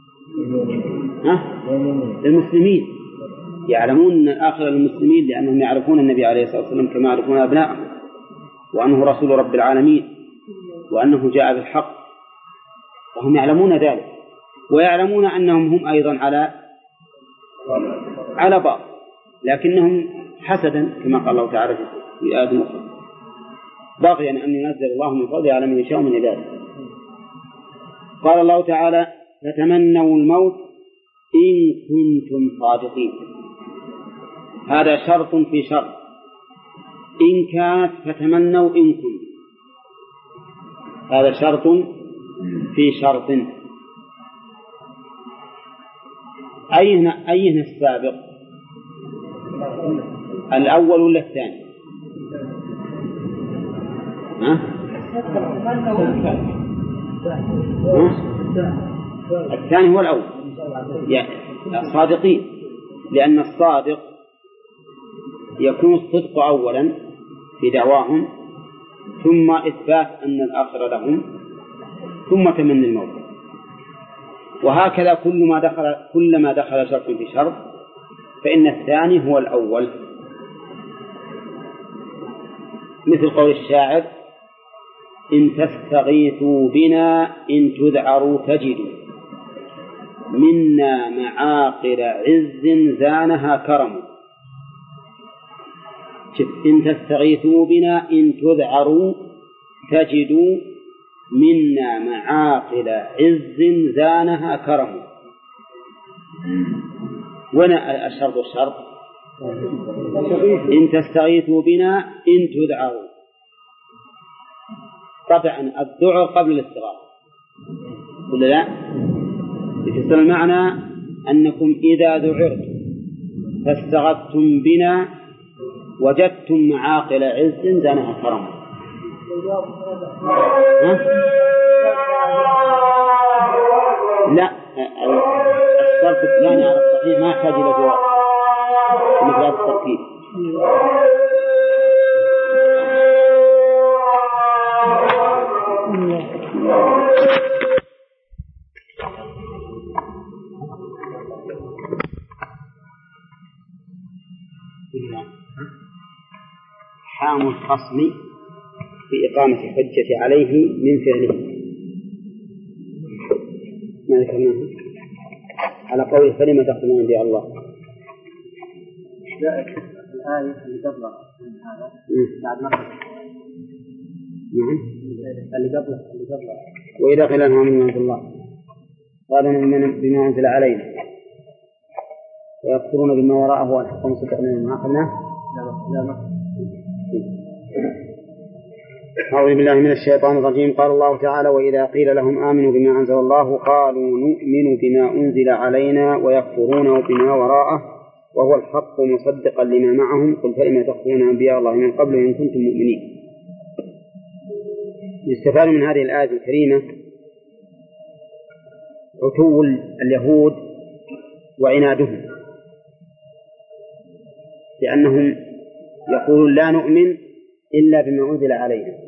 ها؟ للمسلمين، يعلمون أن الآخرة للمسلمين لأنهم يعرفون النبي عليه الصلاة والسلام كما يعرفون أبنائهم، وأنه رسول رب العالمين، وأنه جاء بالحق، وهم يعلمون ذلك، ويعلمون أنهم هم أيضا على على بعض، لكنهم حسدا كما قال الله تعالى في آية أخرى بغيا أن ينزل الله من فضله على من يشاء من عباده. قال الله تعالى فتمنوا الموت إن كنتم صادقين، هذا شرط في شرط، إن كانت فتمنوا إن كنتم، هذا شرط في شرط. أين أين السابق؟ الأول ولا الثاني؟ ها؟ الثاني هو الأول، يعني صادقين، لأن الصادق يكون الصدق أولا في دعواهم، ثم إثبات أن الآخر لهم، ثم تمني الموت. وهكذا كل ما دخل كلما دخل شرط في شرط فإن الثاني هو الأول، مثل قول الشاعر إن تستغيثوا بنا إن تذعروا تجدوا منا معاقل عز زانها كرم. إن تستغيثوا بنا إن تذعروا تجدوا منا معاقل عز زانها كرم. ونا الشرط الشرط إن تستغيثوا بنا إن تذعروا، طبعا الذعر قبل الاستغاثة ولا لا؟ يفسر المعنى أنكم إذا ذعرتم فاستغثتم بنا وجدتم معاقل عز زانها كرم. لا، الشرط الثاني على الصحيح ما يحتاج إلى جواب مثل هذا التركيب. حام الخصم في إقامة الحجة عليه من فعله، ما ذكرناه على قول فلما تقتلون أنبياء الله. الآية اللي قبلها هذا بعد ما اللي قبله اللي قبله وإذا قيل لهم آمنوا بما الله قالوا نؤمن بما أنزل علينا ويكفرون بما وراءه والحق مصدقا لما عقلناه. لا لا أعوذ بالله من الشيطان الرجيم. قال الله تعالى وإذا قيل لهم آمنوا بما أنزل الله قالوا نؤمن بما أنزل علينا ويكفرون بما وراءه وهو الحق مصدقا لما معهم قل فلم تقتلون أنبياء الله من قبل إن كنتم مؤمنين. يستفاد من هذه الآية الكريمة عتو اليهود وعنادهم، لأنهم يقولون لا نؤمن إلا بما أنزل علينا.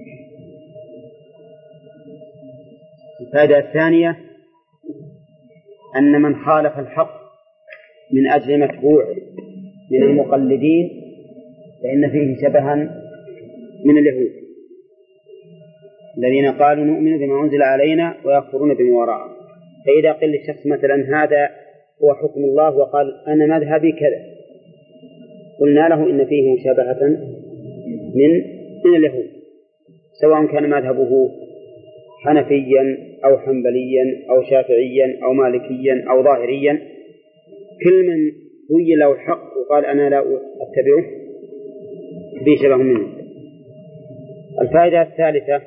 الفائدة الثانية أن من خالف الحق من أجل متبوع من المقلدين فإن فيه شبها من اليهود الذين قالوا نؤمن بما أنزل علينا ويكفرون بما وراءه. فإذا قل للشخص مثلا هذا هو حكم الله وقال أنا مذهبي كذا، قلنا له إن فيه مشابهة من من اليهود، سواء كان مذهبه حنفيا أو حنبليا أو شافعيا أو مالكيا أو ظاهريا، كل من بين له الحق وقال أنا لا أتبعه به شبه منه. الفائدة الثالثة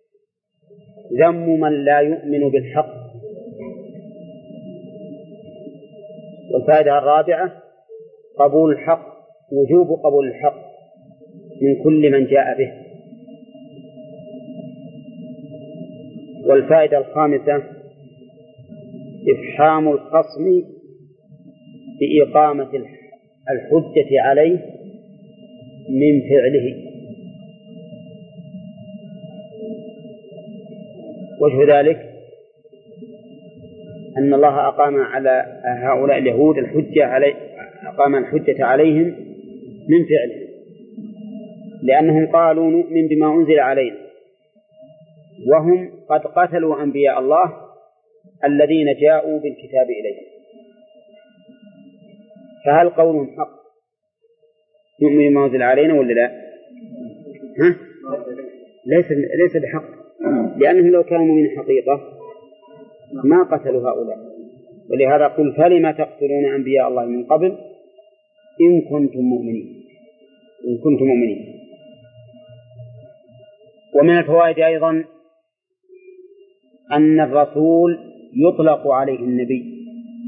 ذم من لا يؤمن بالحق. والفائدة الرابعة قبول الحق، وجوب قبول الحق من كل من جاء به. والفائدة الخامسة إفحام الخصم بإقامة الحجة عليه من فعله. وجه ذلك أن الله أقام على هؤلاء اليهود الحجة علي أقام الحجة عليهم من فعلهم، لأنهم قالوا نؤمن بما أنزل علينا، وهم قد قتلوا أنبياء الله الذين جاءوا بالكتاب إليهم، فهل قولهم حق نؤمن بما أنزل علينا ولا لا؟ ها؟ ليس ليس بحق، لأنهم لو كانوا من حقيقة ما قتلوا هؤلاء. ولهذا قل فلما تقتلون أنبياء الله من قبل إن كنتم مؤمنين إن كنتم مؤمنين. ومن الفوائد أيضا أن الرسول يطلق عليه النبي،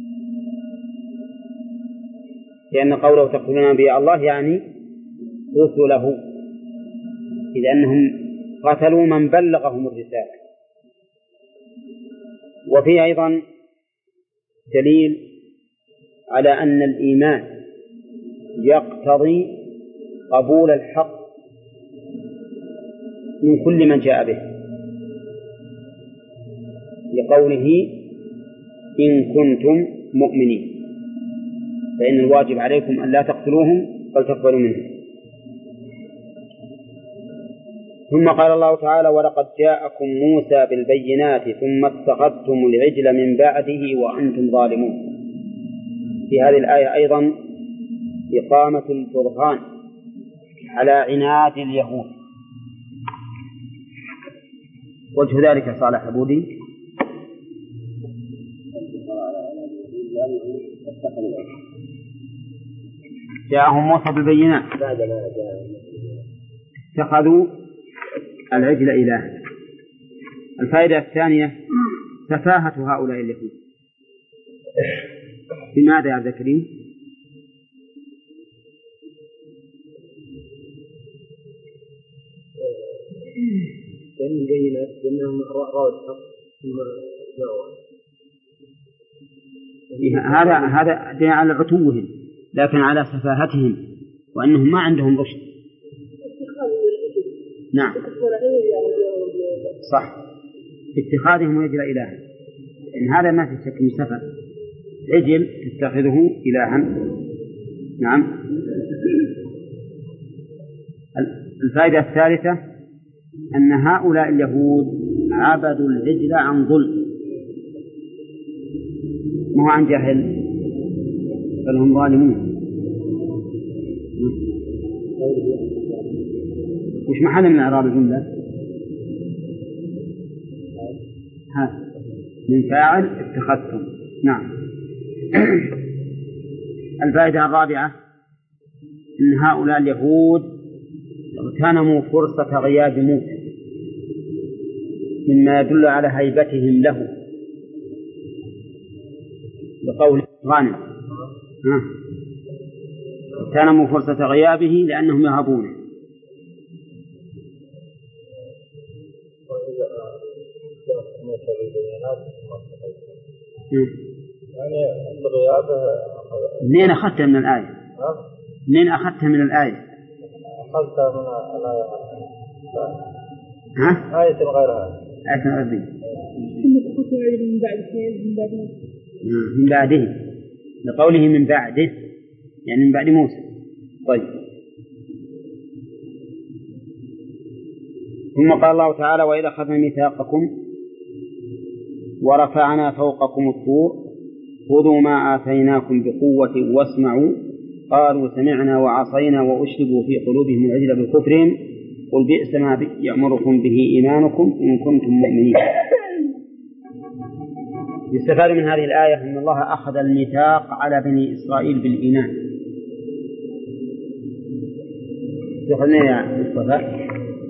لأن قوله تقتلون أنبياء الله يعني رسله، إذ أنهم قتلوا من بلغهم الرسالة. وفيه أيضا دليل على أن الإيمان يقتضي قبول الحق من كل من جاء به، لقوله إن كنتم مؤمنين، فإن الواجب عليكم أن لا تقتلوهم بل تقبلوا منهم. ثم قال الله تعالى ولقد جاءكم موسى بالبينات ثم اتخذتم العجل من بعده وأنتم ظالمون. في هذه الآية أيضا إقامة البرهان على عناد اليهود. وجه ذلك صالح عبودي جاءهم موسى بالبينات اتخذوا العجل إلها. الفائدة الثانية سفاهة هؤلاء اليهود. بماذا يا ذكرين؟ لأن البينات لأنهم رأوا الحق ثم جاءوا. هذا هذا دليل على عتوهم، لكن على سفاهتهم وأنهم ما عندهم رشد. نعم صح، اتخاذهم عجل إلها، إن هذا ما في شك من سفه. عجل تتخذه إلها. نعم. الفائدة الثالثة أن هؤلاء اليهود عبدوا العجل عن ظلم، مو عن جهل، بل هم ظالمون. وش محل من إعراب الجملة؟ ها من فاعل اتخذتم. نعم. الفائدة الرابعة أن هؤلاء اليهود اغتنموا فرصة غياب موسى مما يدل على هيبتهم له، بقول غانم اغتنموا فرصة غيابه لأنهم يهابونه. يعني الغياب منين أخذتها من الآية؟ منين أخذتها من الآية؟ أخذتها من الآية. ها؟ آية غيرها. آية غيرها. من بعد من بعد من بعده، لقوله من بعده يعني من بعد موسى. طيب. ثم قال الله تعالى وإذا أخذنا ميثاقكم ورفعنا فوقكم الطور خذوا ما آتيناكم بقوة واسمعوا قالوا سمعنا وعصينا وأشربوا في قلوبهم العجل بكفرهم قل بئس ما يأمركم به إيمانكم إن كنتم مؤمنين. يستفاد من هذه الآية أن الله أخذ الميثاق على بني إسرائيل بالإيمان. يأخذنا يا مصطفى.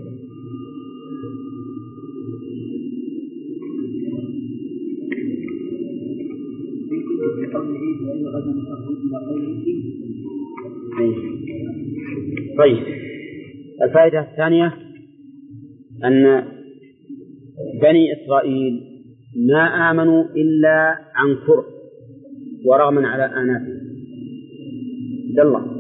طيب. الفائدة الثانية أن بني إسرائيل ما آمنوا إلا عن كره ورغما على آناتهم. عبد الله.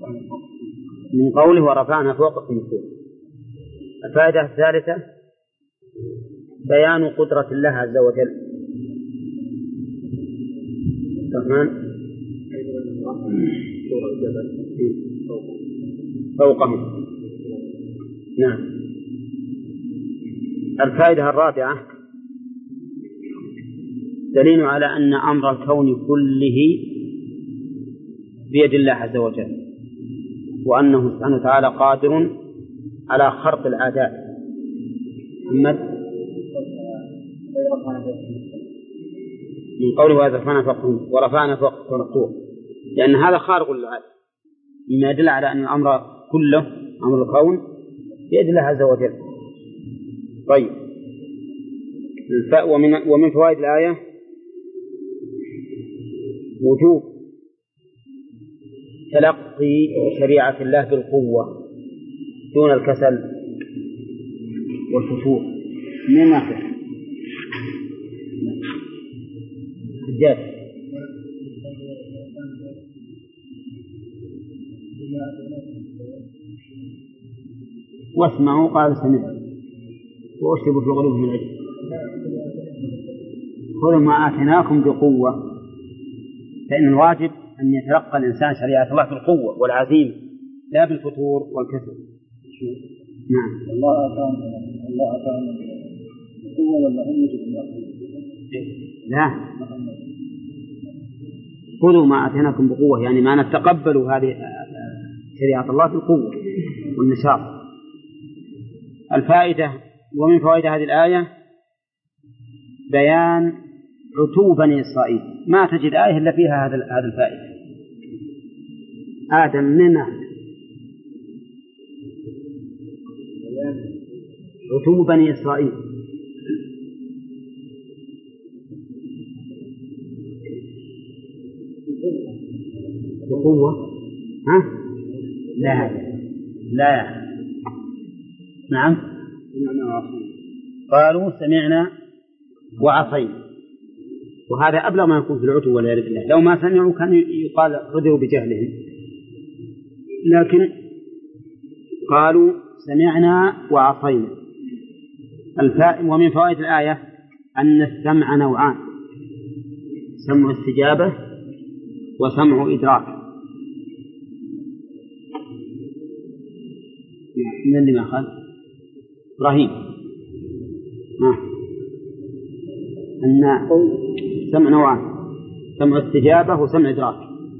من قوله ورفعنا فوقكم الطور. الفائدة الثالثة بيان قدرة الله عز وجل. الرحمن فوقهم. نعم. الفائدة الرابعة دليل على أن أمر الكون كله بيد الله عز وجل، وأنه سبحانه وتعالى قادر على خرق الأعداء. محمد من قوله ورفعنا فوقهم ورفعنا فوقهم الطور، لأن هذا خارق للعادة، مما يدل على أن الأمر كله أمر الكون بيد الله عز وجل. طيب، ومن ومن فوائد الآية وجوب تلقي شريعة الله بالقوة دون الكسل والفتور. من ناحية الجاد واسمعوا قال سمعوا واشربوا في قلوبهم العلم خذوا ما آتيناكم بقوة. فإن الواجب أن يتلقى الإنسان شريعة الله بالقوة والعزيمة لا بالفتور والكسل. نعم. الله أتاهم الله أتاهم قوة ولا هم يجب. لا، خذوا ما آتيناكم بقوة، يعني ما نتقبلوا هذه شريعة الله بالقوة والنشاط. الفائدة ومن فوائد هذه الآية بيان عتو بني إسرائيل. ما تجد آية إلا فيها هذا هذا الفائدة. آدم من عتو بني إسرائيل. بقوة ها؟ لا لا. نعم. قالوا سمعنا وعصينا، وهذا أبلغ ما يكون في العتو والعياذ بالله. لو ما سمعوا كان يقال عذروا بجهلهم، لكن قالوا سمعنا وعصينا. الفائدة ومن فوائد الآية أن السمع نوعان: سمع استجابة وسمع إدراك. من اللي ما قال؟ إبراهيم. آه. أن سمع نوعان: سمع استجابة وسمع إدراك.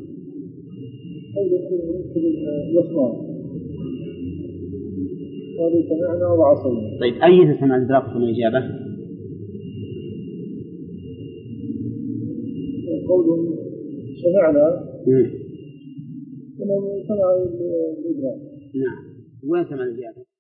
قالوا سمعنا وعصينا. طيب، أي سمع الإدراك وسمع الإجابة؟ قولهم سمعنا سمع الإدراك. نعم. وين سمع الإجابة؟